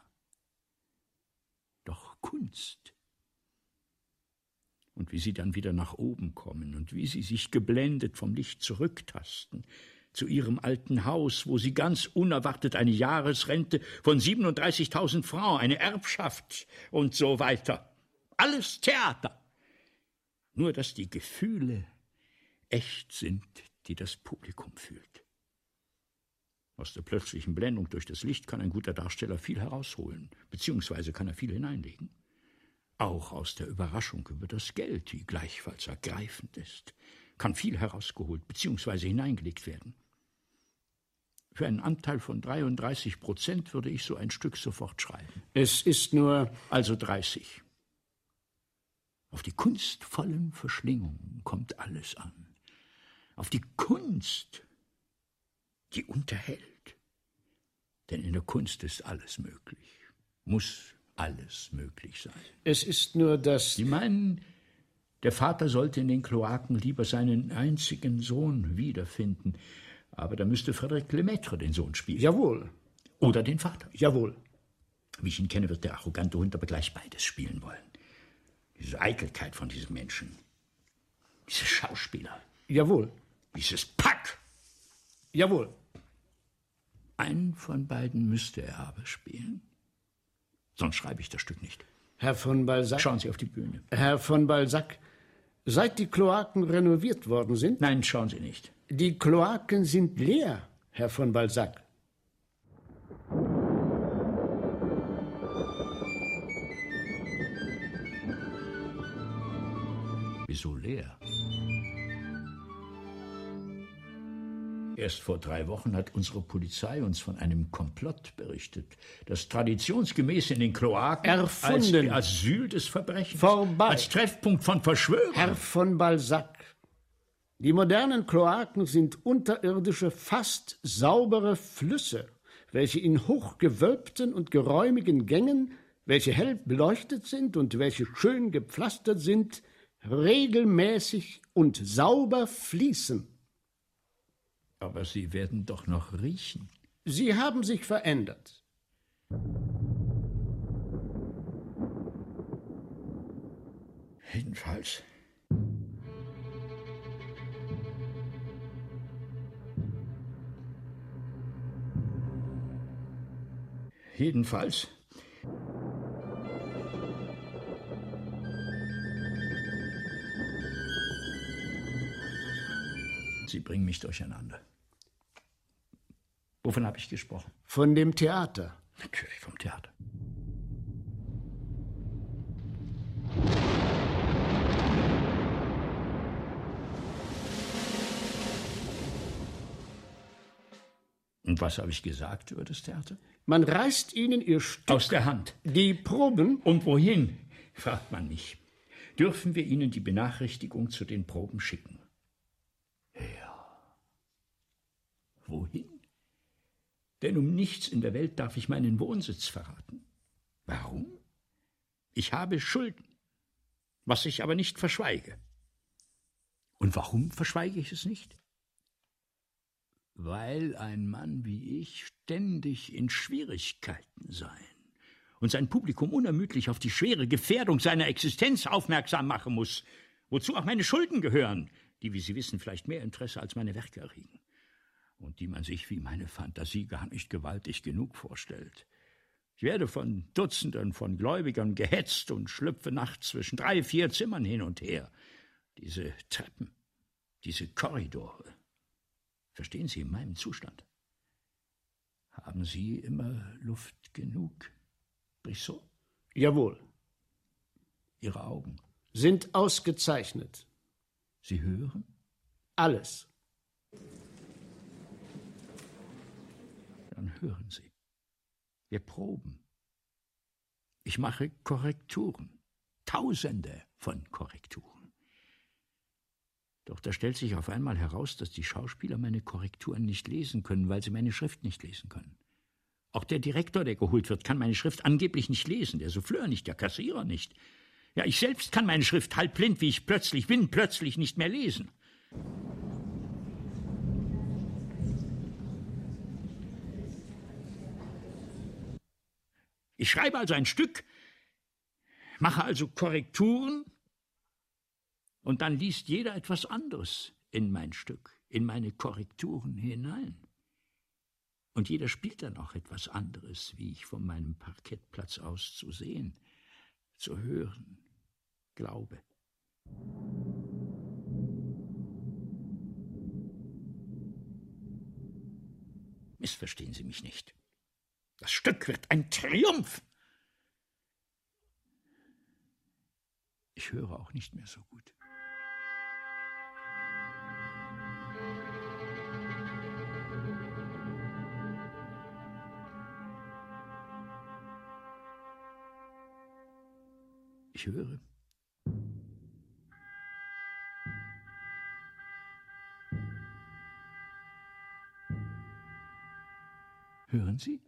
doch Kunst. Und wie sie dann wieder nach oben kommen und wie sie sich geblendet vom Licht zurücktasten zu ihrem alten Haus, wo sie ganz unerwartet eine Jahresrente von siebenunddreißigtausend Francs, eine Erbschaft und so weiter. Alles Theater. Nur, dass die Gefühle echt sind, die das Publikum fühlt. Aus der plötzlichen Blendung durch das Licht kann ein guter Darsteller viel herausholen, beziehungsweise kann er viel hineinlegen. Auch aus der Überraschung über das Geld, die gleichfalls ergreifend ist, kann viel herausgeholt beziehungsweise hineingelegt werden. Für einen Anteil von dreiunddreißig Prozent würde ich so ein Stück sofort schreiben. Es ist nur... Also dreißig. Auf die kunstvollen Verschlingungen kommt alles an. Auf die Kunst, die unterhält. Denn in der Kunst ist alles möglich, muss alles möglich sein. Es ist nur das... Sie meinen, der Vater sollte in den Kloaken lieber seinen einzigen Sohn wiederfinden. Aber da müsste Frédéric Lemaitre den Sohn spielen. Jawohl. Oder den Vater. Jawohl. Wie ich ihn kenne, wird der arrogante Hund aber gleich beides spielen wollen. Diese Eitelkeit von diesem Menschen. Diese Schauspieler. Jawohl. Dieses Pack. Jawohl. Einen von beiden müsste er aber spielen. Sonst schreibe ich das Stück nicht. Herr von Balzac... Schauen Sie auf die Bühne. Herr von Balzac, seit die Kloaken renoviert worden sind... Nein, schauen Sie nicht. Die Kloaken sind leer, Herr von Balzac. Wieso leer? Erst vor drei Wochen hat unsere Polizei uns von einem Komplott berichtet, das traditionsgemäß in den Kloaken erfunden, als Asyl des Verbrechens, vorbei, als Treffpunkt von Verschwörern. Herr von Balzac, die modernen Kloaken sind unterirdische, fast saubere Flüsse, welche in hochgewölbten und geräumigen Gängen, welche hell beleuchtet sind und welche schön gepflastert sind, regelmäßig und sauber fließen. Aber Sie werden doch noch riechen. Sie haben sich verändert. Jedenfalls. Jedenfalls. Sie bringen mich durcheinander. Wovon habe ich gesprochen? Von dem Theater. Natürlich vom Theater. Und was habe ich gesagt über das Theater? Man reißt Ihnen Ihr Stück aus der Hand. Die Proben? Und wohin, fragt man mich. Dürfen wir Ihnen die Benachrichtigung zu den Proben schicken? Ja. Wohin? Denn um nichts in der Welt darf ich meinen Wohnsitz verraten. Warum? Ich habe Schulden, was ich aber nicht verschweige. Und warum verschweige ich es nicht? Weil ein Mann wie ich ständig in Schwierigkeiten sein und sein Publikum unermüdlich auf die schwere Gefährdung seiner Existenz aufmerksam machen muss, wozu auch meine Schulden gehören, die, wie Sie wissen, vielleicht mehr Interesse als meine Werke erregen und die man sich wie meine Fantasie gar nicht gewaltig genug vorstellt. Ich werde von Dutzenden von Gläubigern gehetzt und schlüpfe nachts zwischen drei, vier Zimmern hin und her. Diese Treppen, diese Korridore. Verstehen Sie, in meinem Zustand haben Sie immer Luft genug, Brissot? Jawohl. Ihre Augen sind ausgezeichnet. Sie hören? Alles. Dann hören Sie. Wir proben. Ich mache Korrekturen. Tausende von Korrekturen. Doch da stellt sich auf einmal heraus, dass die Schauspieler meine Korrekturen nicht lesen können, weil sie meine Schrift nicht lesen können. Auch der Direktor, der geholt wird, kann meine Schrift angeblich nicht lesen, der Souffleur nicht, der Kassierer nicht. Ja, ich selbst kann meine Schrift halbblind, wie ich plötzlich bin, plötzlich nicht mehr lesen. Ich schreibe also ein Stück, mache also Korrekturen und dann liest jeder etwas anderes in mein Stück, in meine Korrekturen hinein. Und jeder spielt dann auch etwas anderes, wie ich von meinem Parkettplatz aus zu sehen, zu hören glaube. Missverstehen Sie mich nicht. Das Stück wird ein Triumph. Ich höre auch nicht mehr so gut. Ich höre. Hören Sie?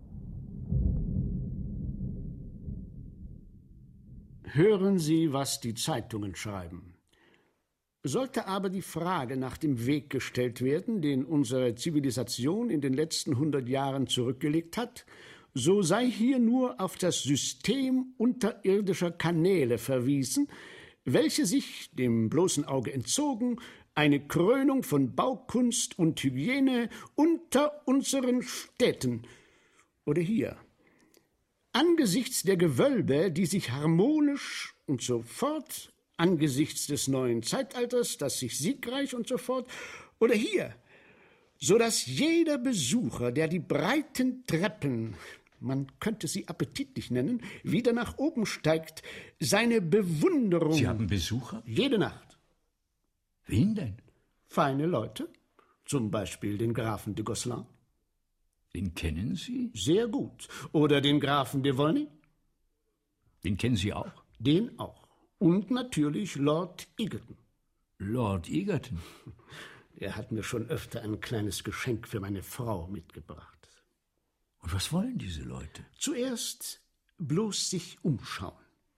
Hören Sie, was die Zeitungen schreiben. Sollte aber die Frage nach dem Weg gestellt werden, den unsere Zivilisation in den letzten hundert Jahren zurückgelegt hat, so sei hier nur auf das System unterirdischer Kanäle verwiesen, welche sich, dem bloßen Auge entzogen, eine Krönung von Baukunst und Hygiene unter unseren Städten oder hier, angesichts der Gewölbe, die sich harmonisch und so fort, angesichts des neuen Zeitalters, das sich siegreich und so fort, oder hier, so dass jeder Besucher, der die breiten Treppen, man könnte sie appetitlich nennen, wieder nach oben steigt, seine Bewunderung... Sie haben Besucher? Jede Nacht. Wen denn? Feine Leute, zum Beispiel den Grafen de Gosselin. Den kennen Sie? Sehr gut. Oder den Grafen de Volney? Den kennen Sie auch? Den auch. Und natürlich Lord Egerton. Lord Egerton? Er hat mir schon öfter ein kleines Geschenk für meine Frau mitgebracht. Und was wollen diese Leute? Zuerst bloß sich umschauen.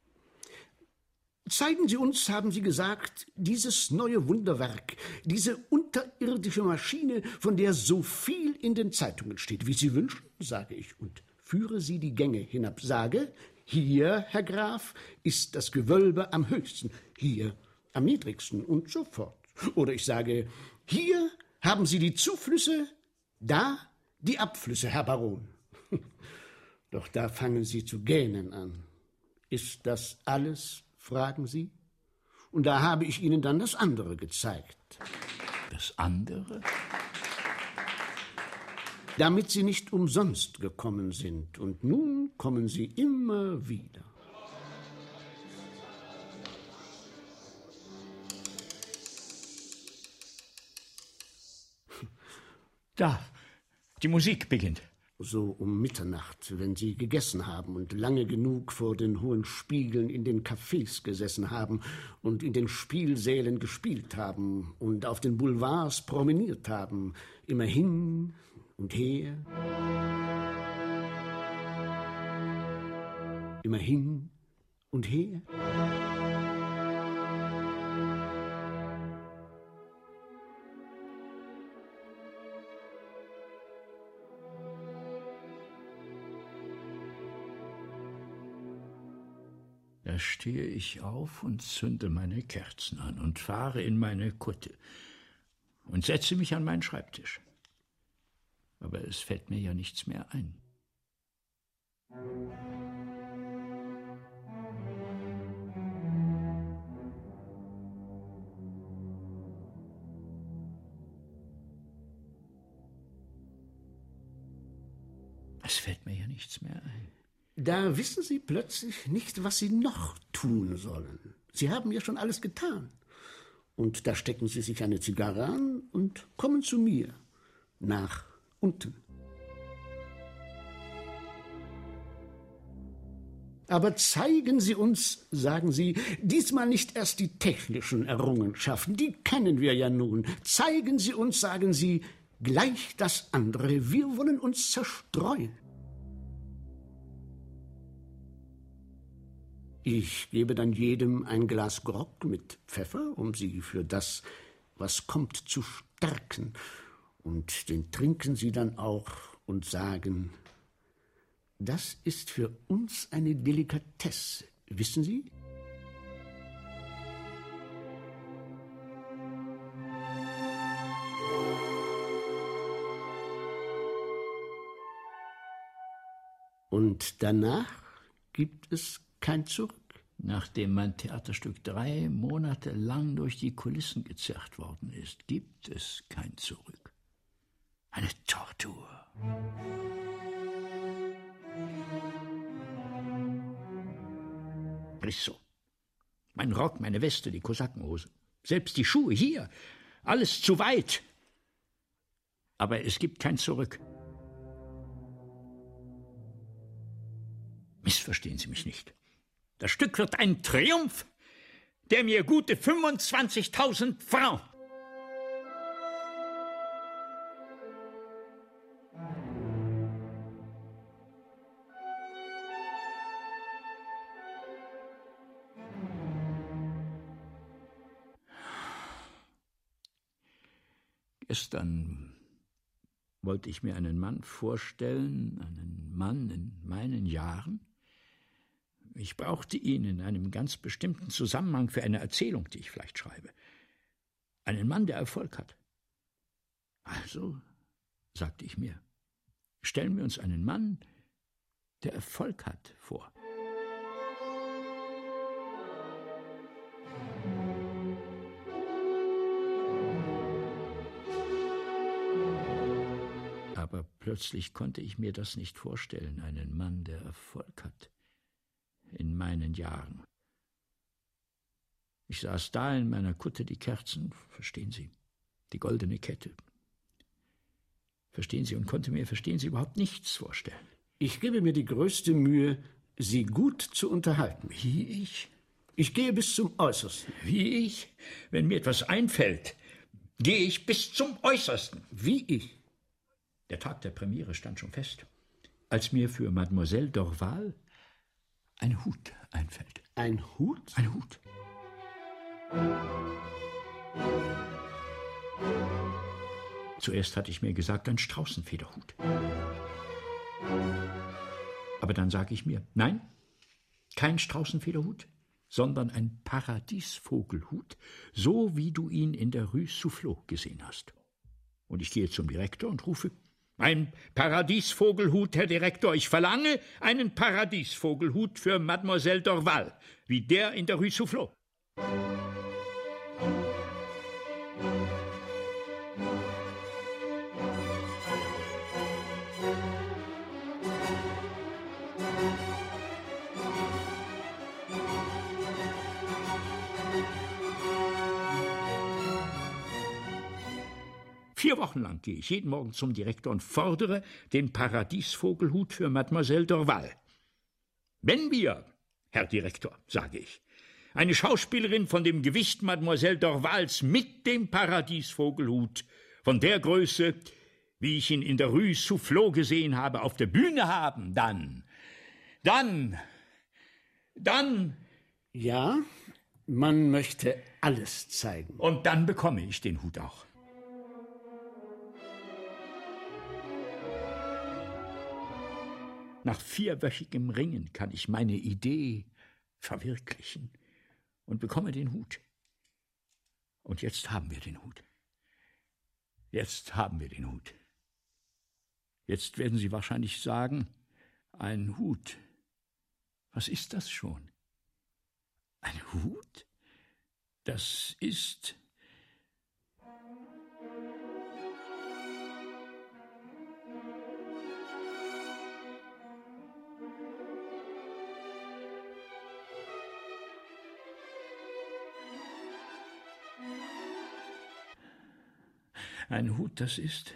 Zeigen Sie uns, haben Sie gesagt, dieses neue Wunderwerk, diese unterirdische Maschine, von der so viel in den Zeitungen steht. Wie Sie wünschen, sage ich, und führe Sie die Gänge hinab. Sage, hier, Herr Graf, ist das Gewölbe am höchsten, hier am niedrigsten und so fort. Oder ich sage, hier haben Sie die Zuflüsse, da die Abflüsse, Herr Baron. Doch da fangen Sie zu gähnen an. Ist das alles, fragen Sie? Und da habe ich Ihnen dann das andere gezeigt. Das andere? Damit Sie nicht umsonst gekommen sind. Und nun kommen Sie immer wieder. Da, die Musik beginnt. So um Mitternacht, wenn Sie gegessen haben und lange genug vor den hohen Spiegeln in den Cafés gesessen haben und in den Spielsälen gespielt haben und auf den Boulevards promeniert haben, immer hin und her, immer hin und her. Da stehe ich auf und zünde meine Kerzen an und fahre in meine Kutte und setze mich an meinen Schreibtisch. Aber es fällt mir ja nichts mehr ein. nichts mehr ein. Da wissen Sie plötzlich nicht, was Sie noch tun sollen. Sie haben ja schon alles getan. Und da stecken Sie sich eine Zigarre an und kommen zu mir. Nach unten. Aber zeigen Sie uns, sagen Sie, diesmal nicht erst die technischen Errungenschaften, die kennen wir ja nun. Zeigen Sie uns, sagen Sie, gleich das andere. Wir wollen uns zerstreuen. Ich gebe dann jedem ein Glas Grog mit Pfeffer, um sie für das, was kommt, zu stärken. Und den trinken sie dann auch und sagen, das ist für uns eine Delikatesse, wissen Sie? Und danach gibt es kein Zurück. Nachdem mein Theaterstück drei Monate lang durch die Kulissen gezerrt worden ist, gibt es kein Zurück. Eine Tortur. Brissot. Mein Rock, meine Weste, die Kosakenhose. Selbst die Schuhe hier. Alles zu weit. Aber es gibt kein Zurück. Missverstehen Sie mich nicht. Das Stück wird ein Triumph, der mir gute fünfundzwanzigtausend Francs. Gestern wollte ich mir einen Mann vorstellen, einen Mann in meinen Jahren. Ich brauchte ihn in einem ganz bestimmten Zusammenhang für eine Erzählung, die ich vielleicht schreibe. Einen Mann, der Erfolg hat. Also, sagte ich mir, stellen wir uns einen Mann, der Erfolg hat, vor. Aber plötzlich konnte ich mir das nicht vorstellen, einen Mann, der Erfolg hat. In meinen Jahren. Ich saß da in meiner Kutte, die Kerzen, verstehen Sie, die goldene Kette. Verstehen Sie, und konnte mir, verstehen Sie, überhaupt nichts vorstellen. Ich gebe mir die größte Mühe, Sie gut zu unterhalten. Wie ich? Ich gehe bis zum Äußersten. Wie ich? Wenn mir etwas einfällt, gehe ich bis zum Äußersten. Wie ich? Der Tag der Premiere stand schon fest. Als mir für Mademoiselle Dorval ein Hut einfällt. Ein Hut? Ein Hut. Zuerst hatte ich mir gesagt, ein Straußenfederhut. Aber dann sage ich mir, nein, kein Straußenfederhut, sondern ein Paradiesvogelhut, so wie du ihn in der Rue Soufflot gesehen hast. Und ich gehe zum Direktor und rufe, ein Paradiesvogelhut, Herr Direktor. Ich verlange einen Paradiesvogelhut für Mademoiselle Dorval, wie der in der Rue Soufflot. Vier Wochen lang gehe ich jeden Morgen zum Direktor und fordere den Paradiesvogelhut für Mademoiselle Dorval. Wenn wir, Herr Direktor, sage ich, eine Schauspielerin von dem Gewicht Mademoiselle Dorvals mit dem Paradiesvogelhut, von der Größe, wie ich ihn in der Rue Soufflot gesehen habe, auf der Bühne haben, dann, dann, dann... Ja, man möchte alles zeigen. Und dann bekomme ich den Hut auch. Nach vierwöchigem Ringen kann ich meine Idee verwirklichen und bekomme den Hut. Und jetzt haben wir den Hut. Jetzt haben wir den Hut. Jetzt werden Sie wahrscheinlich sagen, ein Hut. Was ist das schon? Ein Hut? Das ist... ein Hut das ist?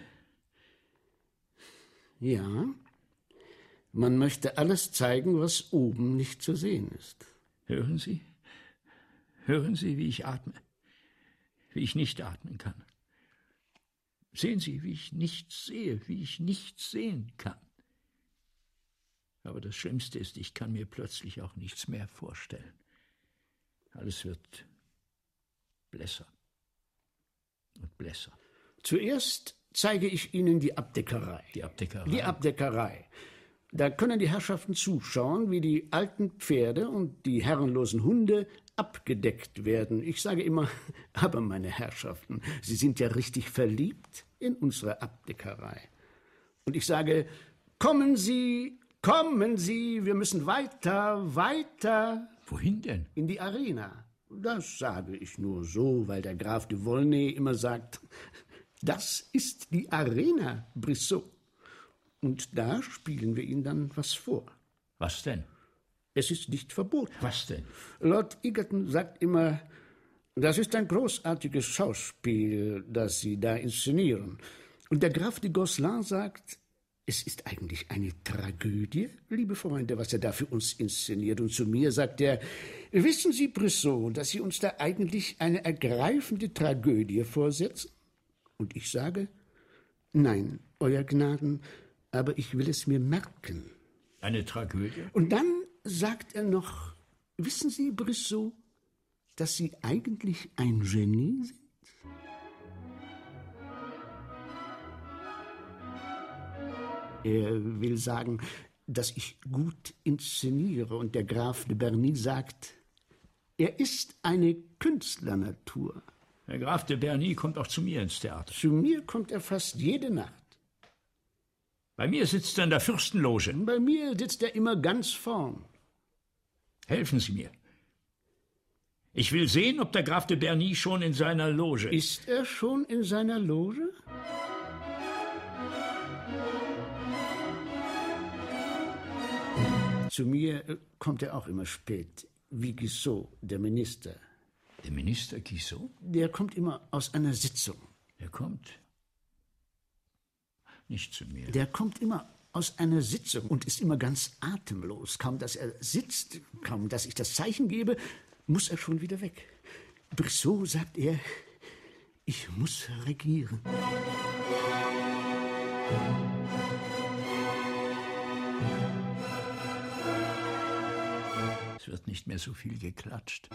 Ja, man möchte alles zeigen, was oben nicht zu sehen ist. Hören Sie? Hören Sie, wie ich atme, wie ich nicht atmen kann. Sehen Sie, wie ich nichts sehe, wie ich nichts sehen kann. Aber das Schlimmste ist, ich kann mir plötzlich auch nichts mehr vorstellen. Alles wird blässer und blässer. Zuerst zeige ich Ihnen die Abdeckerei. Die Abdeckerei? Die Abdeckerei. Da können die Herrschaften zuschauen, wie die alten Pferde und die herrenlosen Hunde abgedeckt werden. Ich sage immer, aber meine Herrschaften, Sie sind ja richtig verliebt in unsere Abdeckerei. Und ich sage, kommen Sie, kommen Sie, wir müssen weiter, weiter. Wohin denn? In die Arena. Das sage ich nur so, weil der Graf de Volnay immer sagt, das ist die Arena, Brissot. Und da spielen wir Ihnen dann was vor. Was denn? Es ist nicht verboten. Was denn? Lord Egerton sagt immer, das ist ein großartiges Schauspiel, das Sie da inszenieren. Und der Graf de Gosselin sagt, es ist eigentlich eine Tragödie, liebe Freunde, was er da für uns inszeniert. Und zu mir sagt er, wissen Sie, Brissot, dass Sie uns da eigentlich eine ergreifende Tragödie vorsetzen? Und ich sage, nein, Euer Gnaden, aber ich will es mir merken. Eine Tragödie? Und dann sagt er noch, wissen Sie, Brissot, dass Sie eigentlich ein Genie sind? Er will sagen, dass ich gut inszeniere. Und der Graf de Berny sagt, er ist eine Künstlernatur. Der Graf de Berny kommt auch zu mir ins Theater. Zu mir kommt er fast jede Nacht. Bei mir sitzt er in der Fürstenloge. Bei mir sitzt er immer ganz vorn. Helfen Sie mir. Ich will sehen, ob der Graf de Berny schon in seiner Loge ist. Ist er schon in seiner Loge? Zu mir kommt er auch immer spät, wie Guissot, der Minister. Der Minister Guissot? Der kommt immer aus einer Sitzung. Der kommt nicht zu mir. Der kommt immer aus einer Sitzung und ist immer ganz atemlos. Kaum, dass er sitzt, kaum, dass ich das Zeichen gebe, muss er schon wieder weg. Brissot, sagt er, ich muss regieren. Es wird nicht mehr so viel geklatscht.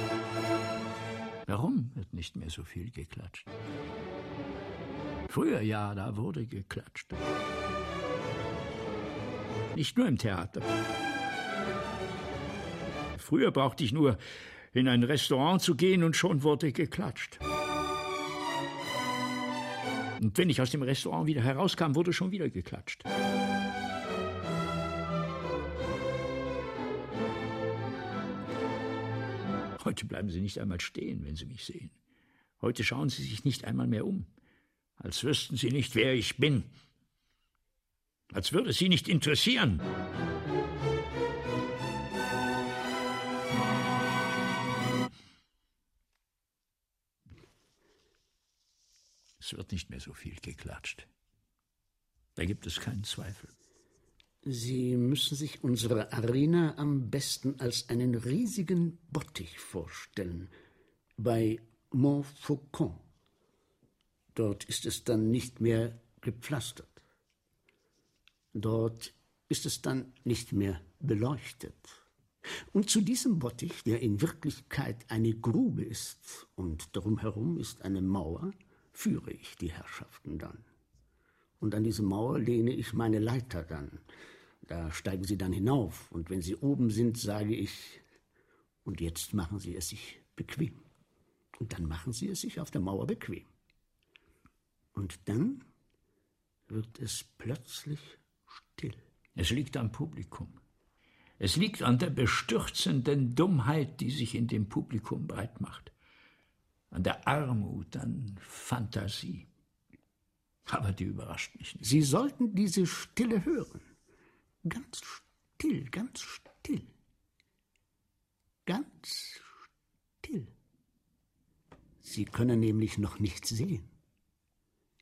Warum wird nicht mehr so viel geklatscht? Früher, ja, da wurde geklatscht. Nicht nur im Theater. Früher brauchte ich nur in ein Restaurant zu gehen und schon wurde geklatscht. Und wenn ich aus dem Restaurant wieder herauskam, wurde schon wieder geklatscht. Heute bleiben Sie nicht einmal stehen, wenn Sie mich sehen. Heute schauen Sie sich nicht einmal mehr um, als wüssten Sie nicht, wer ich bin. Als würde es Sie nicht interessieren. Es wird nicht mehr so viel geklatscht. Da gibt es keinen Zweifel. Sie müssen sich unsere Arena am besten als einen riesigen Bottich vorstellen, bei Montfaucon. Dort ist es dann nicht mehr gepflastert. Dort ist es dann nicht mehr beleuchtet. Und zu diesem Bottich, der in Wirklichkeit eine Grube ist und darum herum ist eine Mauer, führe ich die Herrschaften dann. Und an diese Mauer lehne ich meine Leiter dann. Da steigen sie dann hinauf. Und wenn sie oben sind, sage ich, und jetzt machen Sie es sich bequem. Und dann machen Sie es sich auf der Mauer bequem. Und dann wird es plötzlich still. Es liegt am Publikum. Es liegt an der bestürzenden Dummheit, die sich in dem Publikum breit macht. An der Armut, an Fantasie. Aber die überrascht mich nicht. Sie sollten diese Stille hören. Ganz still, ganz still. Ganz still. Sie können nämlich noch nichts sehen.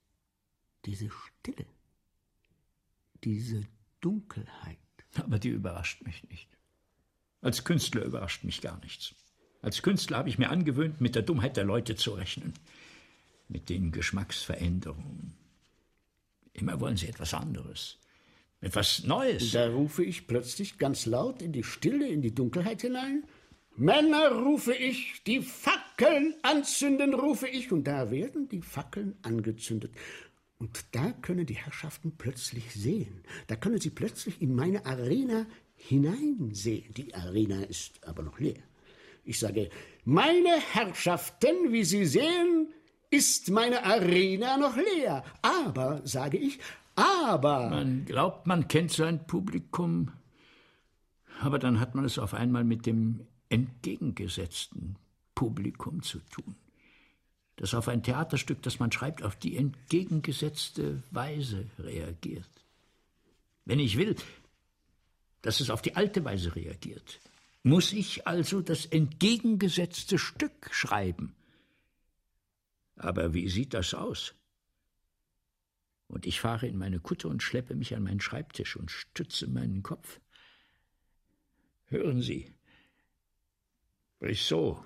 diese Stille, diese Dunkelheit. Aber die überrascht mich nicht. Als Künstler überrascht mich gar nichts. Als Künstler habe ich mir angewöhnt, mit der Dummheit der Leute zu rechnen. Mit den Geschmacksveränderungen. Immer wollen sie etwas anderes. Etwas Neues. Da rufe ich plötzlich ganz laut in die Stille, in die Dunkelheit hinein. Männer, rufe ich, die Fackeln anzünden, rufe ich. Und da werden die Fackeln angezündet. Und da können die Herrschaften plötzlich sehen. Da können sie plötzlich in meine Arena hineinsehen. Die Arena ist aber noch leer. Ich sage, meine Herrschaften, wie Sie sehen, ist meine Arena noch leer. Aber, sage ich, aber... Man glaubt, man kennt sein Publikum, aber dann hat man es auf einmal mit dem entgegengesetzten Publikum zu tun, das auf ein Theaterstück, das man schreibt, auf die entgegengesetzte Weise reagiert. Wenn ich will, dass es auf die alte Weise reagiert, muss ich also das entgegengesetzte Stück schreiben. Aber wie sieht das aus? Und ich fahre in meine Kutte und schleppe mich an meinen Schreibtisch und stütze meinen Kopf. Hören Sie, Brissot.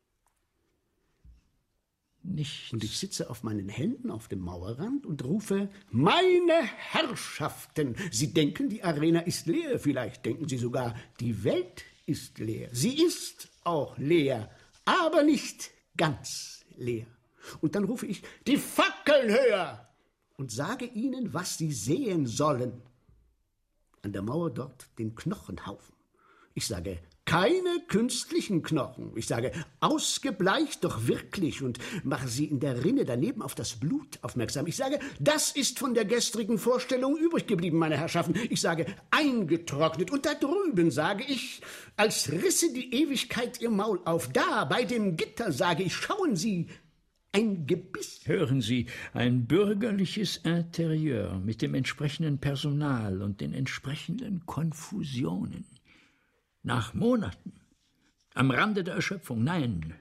Nichts. Und ich sitze auf meinen Händen auf dem Mauerrand und rufe, meine Herrschaften, Sie denken, die Arena ist leer, vielleicht denken Sie sogar, die Welt ist leer. Sie ist auch leer, aber nicht ganz leer. Und dann rufe ich, die Fackeln höher, und sage ihnen, was sie sehen sollen. An der Mauer dort den Knochenhaufen. Ich sage, keine künstlichen Knochen. Ich sage, ausgebleicht doch wirklich, und mache sie in der Rinne daneben auf das Blut aufmerksam. Ich sage, das ist von der gestrigen Vorstellung übrig geblieben, meine Herrschaften. Ich sage, eingetrocknet. Und da drüben sage ich, als risse die Ewigkeit ihr Maul auf. Da, bei dem Gitter, sage ich, schauen Sie, ein Gebiss. Hören Sie, ein bürgerliches Interieur mit dem entsprechenden Personal und den entsprechenden Konfusionen. Nach Monaten, am Rande der Erschöpfung, nein,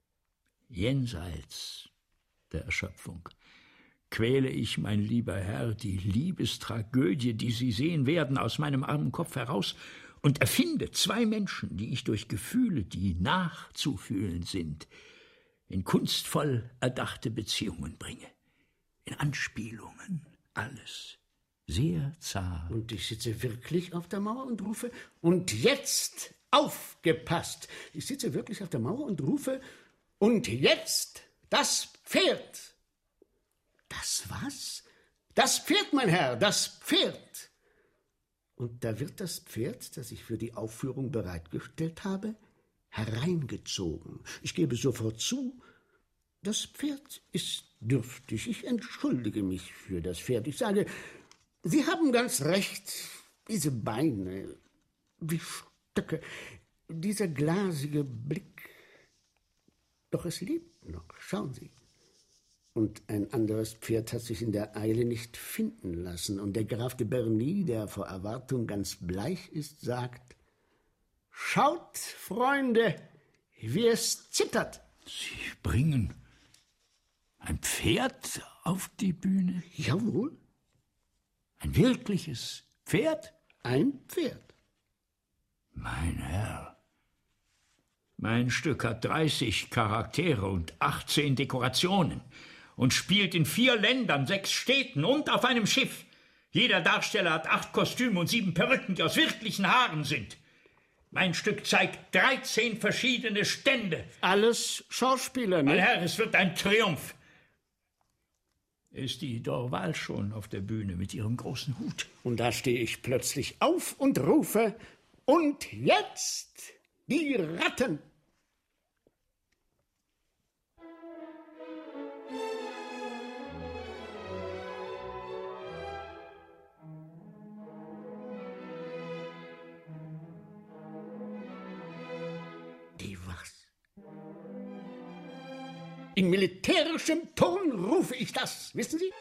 jenseits der Erschöpfung, quäle ich, mein lieber Herr, die Liebestragödie, die Sie sehen werden, aus meinem armen Kopf heraus und erfinde zwei Menschen, die ich durch Gefühle, die nachzufühlen sind, in kunstvoll erdachte Beziehungen bringe, in Anspielungen, alles sehr zart. Und ich sitze wirklich auf der Mauer und rufe, und jetzt aufgepasst. Ich sitze wirklich auf der Mauer und rufe, und jetzt das Pferd. Das was? Das Pferd, mein Herr, das Pferd. Und da wird das Pferd, das ich für die Aufführung bereitgestellt habe, hereingezogen. Ich gebe sofort zu, das Pferd ist dürftig. Ich entschuldige mich für das Pferd. Ich sage, Sie haben ganz recht, diese Beine, wie Stöcke, dieser glasige Blick. Doch es lebt noch, schauen Sie. Und ein anderes Pferd hat sich in der Eile nicht finden lassen. Und der Graf de Berny, der vor Erwartung ganz bleich ist, sagt, schaut, Freunde, wie es zittert. Sie bringen ein Pferd auf die Bühne? Jawohl. Ein wirkliches Pferd? Ein Pferd. Mein Herr, mein Stück hat dreißig Charaktere und achtzehn Dekorationen und spielt in vier Ländern, sechs Städten und auf einem Schiff. Jeder Darsteller hat acht Kostüme und sieben Perücken, die aus wirklichen Haaren sind. Mein Stück zeigt dreizehn verschiedene Stände. Alles Schauspieler, ne? Mein Herr, es wird ein Triumph. Ist die Dorval schon auf der Bühne mit ihrem großen Hut? Und da stehe ich plötzlich auf und rufe, und jetzt die Ratten. Die was? In militärischem Ton rufe ich das, wissen Sie?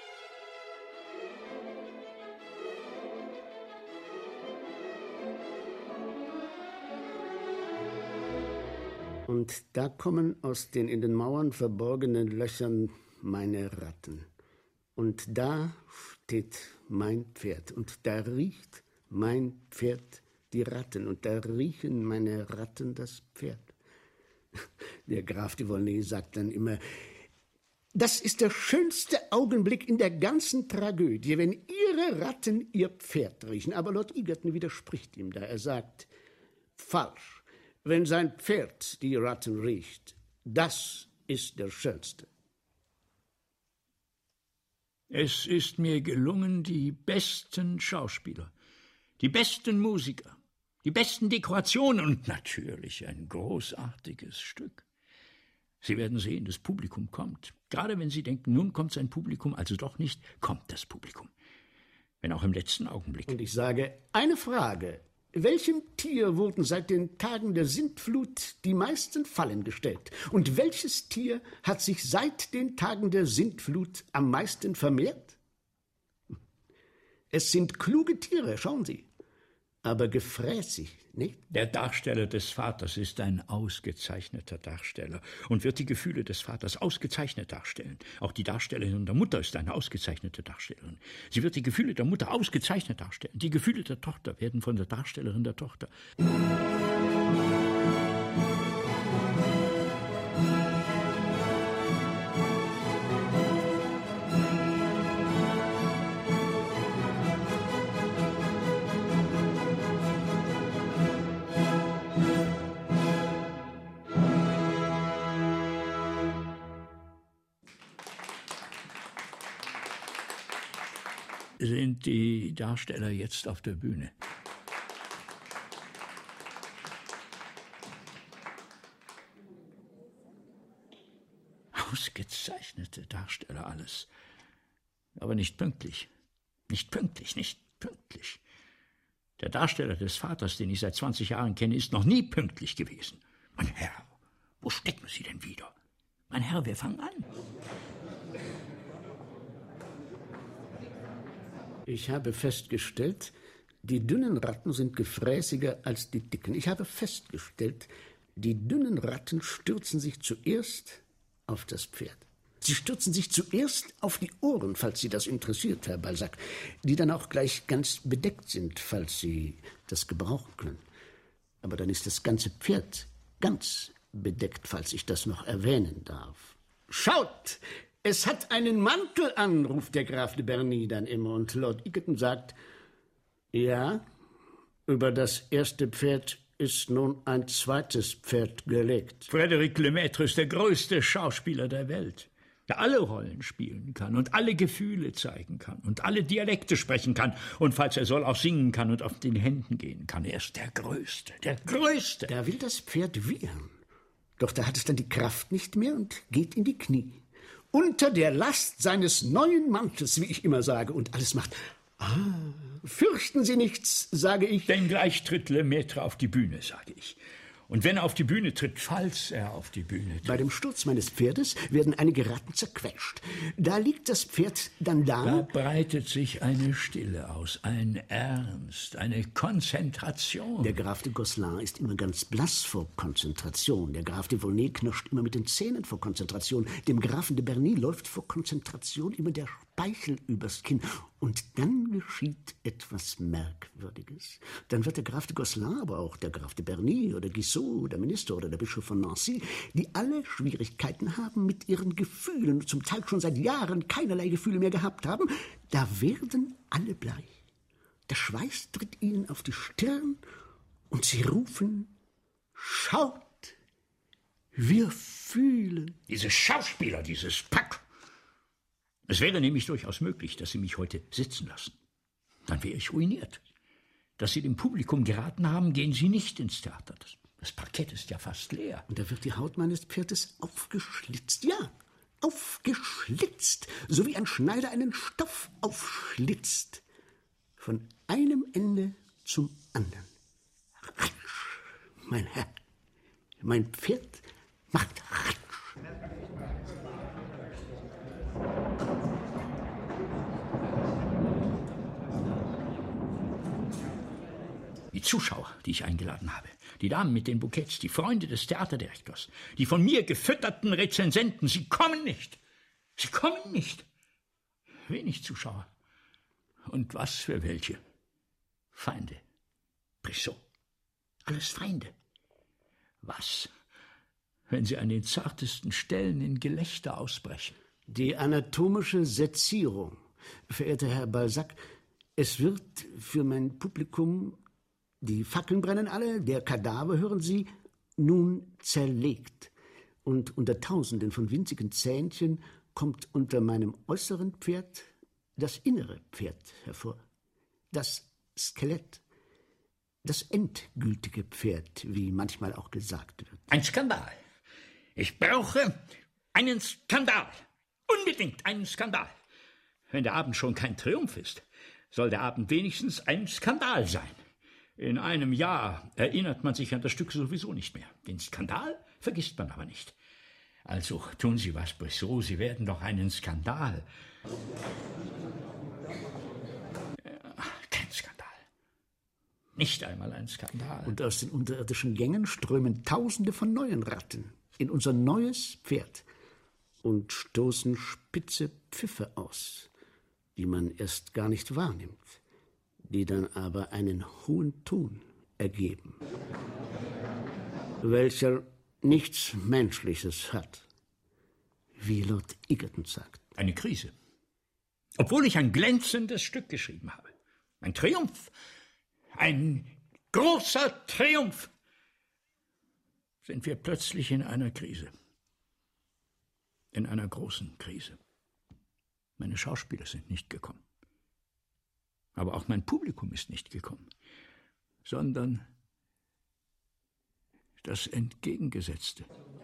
Und da kommen aus den in den Mauern verborgenen Löchern meine Ratten. Und da steht mein Pferd und da riecht mein Pferd die Ratten und da riechen meine Ratten das Pferd. Der Graf de Volnay sagt dann immer, das ist der schönste Augenblick in der ganzen Tragödie, wenn Ihre Ratten Ihr Pferd riechen. Aber Lord Egerton widerspricht ihm da. Er sagt, falsch. Wenn sein Pferd die Ratten riecht, das ist der schönste. Es ist mir gelungen, die besten Schauspieler, die besten Musiker, die besten Dekorationen und natürlich ein großartiges Stück. Sie werden sehen, das Publikum kommt. Gerade wenn Sie denken, nun kommt sein Publikum, also doch nicht, kommt das Publikum. Wenn auch im letzten Augenblick. Und ich sage, eine Frage. Welchem Tier wurden seit den Tagen der Sintflut die meisten Fallen gestellt? Und welches Tier hat sich seit den Tagen der Sintflut am meisten vermehrt? Es sind kluge Tiere, schauen Sie. Aber gefräßig, nicht? Der Darsteller des Vaters ist ein ausgezeichneter Darsteller und wird die Gefühle des Vaters ausgezeichnet darstellen. Auch die Darstellerin der Mutter ist eine ausgezeichnete Darstellerin. Sie wird die Gefühle der Mutter ausgezeichnet darstellen. Die Gefühle der Tochter werden von der Darstellerin der Tochter. Sind die Darsteller jetzt auf der Bühne? Ausgezeichnete Darsteller alles. Aber nicht pünktlich. Nicht pünktlich, nicht pünktlich. Der Darsteller des Vaters, den ich seit zwanzig Jahren kenne, ist noch nie pünktlich gewesen. Mein Herr, wo stecken Sie denn wieder? Mein Herr, wir fangen an. Ich habe festgestellt, die dünnen Ratten sind gefräßiger als die dicken. Ich habe festgestellt, die dünnen Ratten stürzen sich zuerst auf das Pferd. Sie stürzen sich zuerst auf die Ohren, falls Sie das interessiert, Herr Balzac, die dann auch gleich ganz bedeckt sind, falls Sie das gebrauchen können. Aber dann ist das ganze Pferd ganz bedeckt, falls ich das noch erwähnen darf. Schaut! Es hat einen Mantel an, ruft der Graf de Berny dann immer. Und Lord Egerton sagt, ja, über das erste Pferd ist nun ein zweites Pferd gelegt. Frédéric Lemaitre ist der größte Schauspieler der Welt, der alle Rollen spielen kann und alle Gefühle zeigen kann und alle Dialekte sprechen kann und, falls er soll, auch singen kann und auf den Händen gehen kann. Er ist der Größte, der Größte. Da will das Pferd wiehern. Doch da hat es dann die Kraft nicht mehr und geht in die Knie. Unter der Last seines neuen Mantels, wie ich immer sage, und alles macht, ah, fürchten Sie nichts, sage ich. Denn gleich tritt Lemaitre auf die Bühne, sage ich. Und wenn er auf die Bühne tritt, falls er auf die Bühne tritt. Bei dem Sturz meines Pferdes werden einige Ratten zerquetscht. Da liegt das Pferd dann da. Da breitet sich eine Stille aus, ein Ernst, eine Konzentration. Der Graf de Gosselin ist immer ganz blass vor Konzentration. Der Graf de Volnay knirscht immer mit den Zähnen vor Konzentration. Dem Grafen de Berny läuft vor Konzentration immer der Speichel übers Kinn. Und dann geschieht etwas Merkwürdiges. Dann wird der Graf de Gosselin, aber auch der Graf de Berny oder Guissot, der Minister oder der Bischof von Nancy, die alle Schwierigkeiten haben mit ihren Gefühlen, zum Teil schon seit Jahren keinerlei Gefühle mehr gehabt haben, da werden alle bleich. Der Schweiß tritt ihnen auf die Stirn und sie rufen, schaut, wir fühlen. Diese Schauspieler, dieses Pack. Es wäre nämlich durchaus möglich, dass Sie mich heute sitzen lassen. Dann wäre ich ruiniert. Dass Sie dem Publikum geraten haben, gehen Sie nicht ins Theater. Das, das Parkett ist ja fast leer. Und da wird die Haut meines Pferdes aufgeschlitzt. Ja, aufgeschlitzt. So wie ein Schneider einen Stoff aufschlitzt. Von einem Ende zum anderen. Ratsch, mein Herr. Mein Pferd macht Ratsch. Die Zuschauer, die ich eingeladen habe, die Damen mit den Bouquets, die Freunde des Theaterdirektors, die von mir gefütterten Rezensenten, sie kommen nicht. Sie kommen nicht. wenig Zuschauer. Und was für welche? Feinde. Brissot. Alles Feinde. Was, wenn sie an den zartesten Stellen in Gelächter ausbrechen? Die anatomische Sezierung, verehrter Herr Balzac, es wird für mein Publikum, die Fackeln brennen alle, der Kadaver, hören Sie, nun zerlegt. Und unter tausenden von winzigen Zähnchen kommt unter meinem äußeren Pferd das innere Pferd hervor. Das Skelett. Das endgültige Pferd, wie manchmal auch gesagt wird. Ein Skandal. Ich brauche einen Skandal. Unbedingt einen Skandal. Wenn der Abend schon kein Triumph ist, soll der Abend wenigstens ein Skandal sein. In einem Jahr erinnert man sich an das Stück sowieso nicht mehr. Den Skandal vergisst man aber nicht. Also tun Sie was, Brissot, Sie werden doch einen Skandal. Kein Skandal. Nicht einmal ein Skandal. Und aus den unterirdischen Gängen strömen Tausende von neuen Ratten in unser neues Pferd und stoßen spitze Pfiffe aus, die man erst gar nicht wahrnimmt, die dann aber einen hohen Ton ergeben, welcher nichts Menschliches hat, wie Lord Egerton sagt. Eine Krise. Obwohl ich ein glänzendes Stück geschrieben habe. Ein Triumph. Ein großer Triumph. Sind wir plötzlich in einer Krise. In einer großen Krise. Meine Schauspieler sind nicht gekommen. Aber auch mein Publikum ist nicht gekommen, sondern das Entgegengesetzte.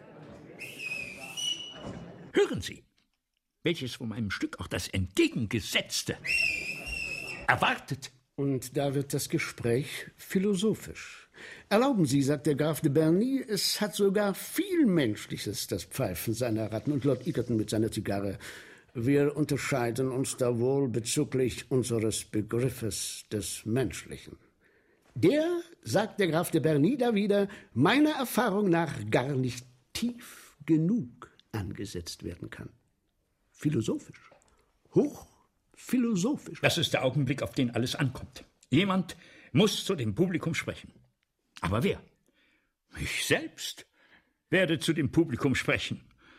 Hören Sie, welches von meinem Stück auch das Entgegengesetzte erwartet. Und da wird das Gespräch philosophisch. Erlauben Sie, sagt der Graf de Berny, es hat sogar viel Menschliches, das Pfeifen seiner Ratten, und Lord Egerton mit seiner Zigarre. Wir unterscheiden uns da wohl bezüglich unseres Begriffes des Menschlichen. Der, sagt der Graf de Berny da wieder, meiner Erfahrung nach gar nicht tief genug angesetzt werden kann. Philosophisch. Hochphilosophisch. Das ist der Augenblick, auf den alles ankommt. Jemand muss zu dem Publikum sprechen. Aber wer? Ich selbst werde zu dem Publikum sprechen.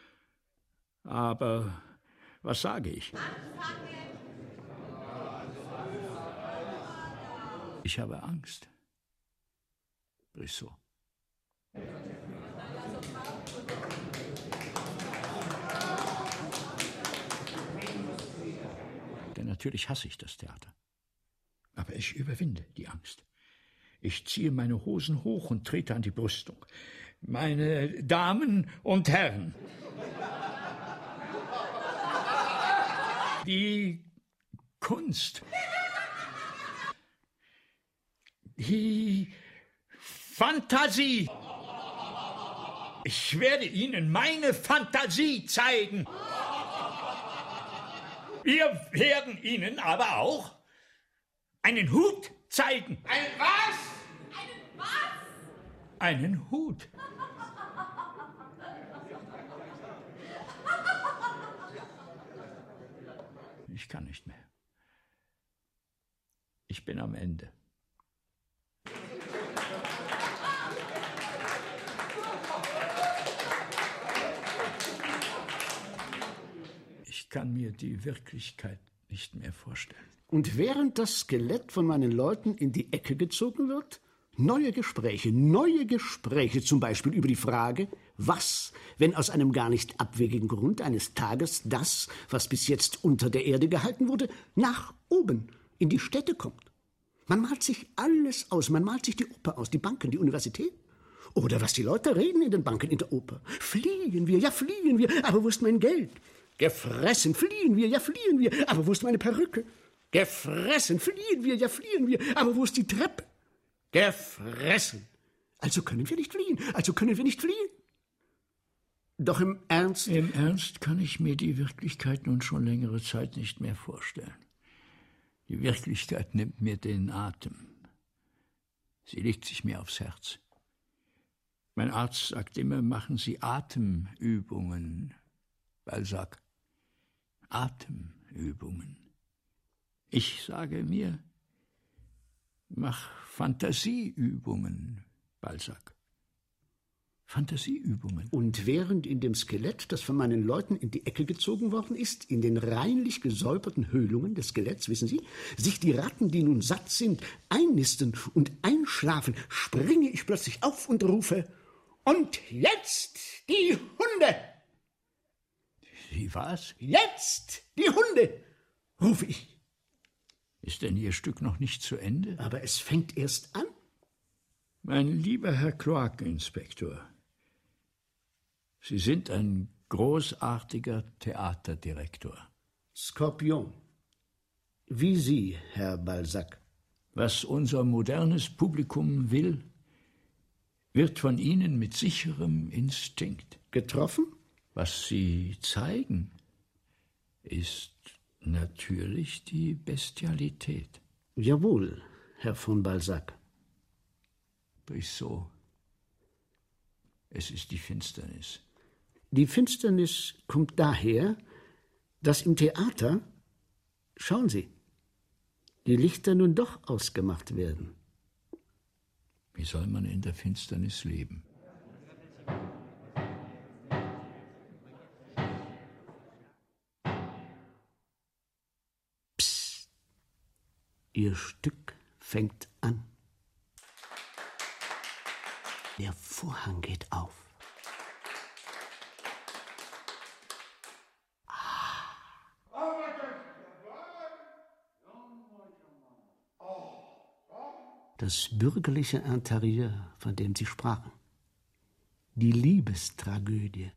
Aber was sage ich? Ich habe Angst. Brissot. Denn natürlich hasse ich das Theater. Aber ich überwinde die Angst. Ich ziehe meine Hosen hoch und trete an die Brüstung. Meine Damen und Herren, die Kunst, die Fantasie. Ich werde Ihnen meine Fantasie zeigen. Wir werden Ihnen aber auch einen Hut zeigen. Ein was? Einen was? Einen Hut. Ich kann nicht mehr. Ich bin am Ende. Ich kann mir die Wirklichkeit nicht mehr vorstellen. Und während das Skelett von meinen Leuten in die Ecke gezogen wird, neue Gespräche, neue Gespräche, zum Beispiel über die Frage, was, wenn aus einem gar nicht abwegigen Grund eines Tages das, was bis jetzt unter der Erde gehalten wurde, nach oben in die Städte kommt. Man malt sich alles aus, man malt sich die Oper aus, die Banken, die Universität. Oder was die Leute reden in den Banken, in der Oper. Fliehen wir, ja fliehen wir, aber wo ist mein Geld? Gefressen, fliehen wir, ja fliehen wir, aber wo ist meine Perücke? Gefressen, fliehen wir, ja fliehen wir, aber wo ist die Treppe? Gefressen. Also können wir nicht fliehen, also können wir nicht fliehen. Doch im Ernst... Im Ernst kann ich mir die Wirklichkeit nun schon längere Zeit nicht mehr vorstellen. Die Wirklichkeit nimmt mir den Atem. Sie legt sich mir aufs Herz. Mein Arzt sagt immer, machen Sie Atemübungen. Balzac. Atem. Übungen. Ich sage mir, mach Fantasieübungen, Balzac. Fantasieübungen. Und während in dem Skelett, das von meinen Leuten in die Ecke gezogen worden ist, in den reinlich gesäuberten Höhlungen des Skeletts, wissen Sie, sich die Ratten, die nun satt sind, einnisten und einschlafen, springe ich plötzlich auf und rufe: Und jetzt die Hunde! Wie was? Jetzt die Hunde! Rufe ich. Ist denn Ihr Stück noch nicht zu Ende? Aber es fängt erst an. Mein lieber Herr Kloakeninspektor, Sie sind ein großartiger Theaterdirektor. Skorpion. Wie Sie, Herr Balzac. Was unser modernes Publikum will, wird von Ihnen mit sicherem Instinkt Getroffen? Was Sie zeigen, ist natürlich die Bestialität. Jawohl, Herr von Balzac. Brissot, es ist die Finsternis. Die Finsternis kommt daher, dass im Theater, schauen Sie, die Lichter nun doch ausgemacht werden. Wie soll man in der Finsternis leben? Psst, Ihr Stück fängt an. Der Vorhang geht auf. Das bürgerliche Interieur, von dem Sie sprachen. Die Liebestragödie.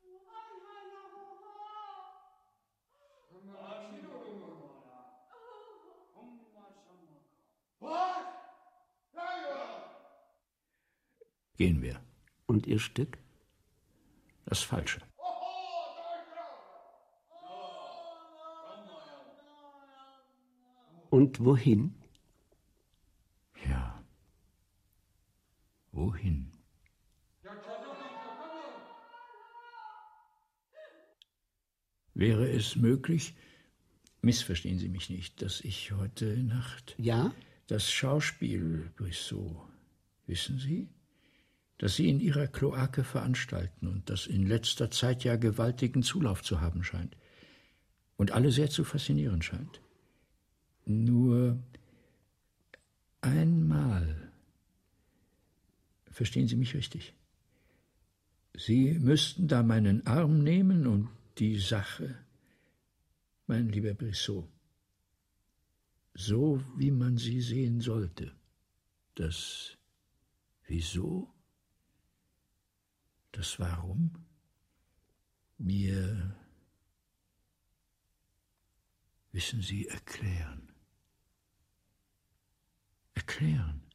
Gehen wir. Und Ihr Stück? Das Falsche. Und wohin? Ja. Wohin? Wäre es möglich, missverstehen Sie mich nicht, dass ich heute Nacht... Ja? Das Schauspiel, Brissot, wissen Sie, das Sie in Ihrer Kloake veranstalten und das in letzter Zeit ja gewaltigen Zulauf zu haben scheint und alle sehr zu faszinieren scheint. Nur einmal, verstehen Sie mich richtig, Sie müssten da meinen Arm nehmen und die Sache, mein lieber Brissot, so wie man sie sehen sollte, das Wieso, das Warum, mir, wissen Sie, erklären. Erklären.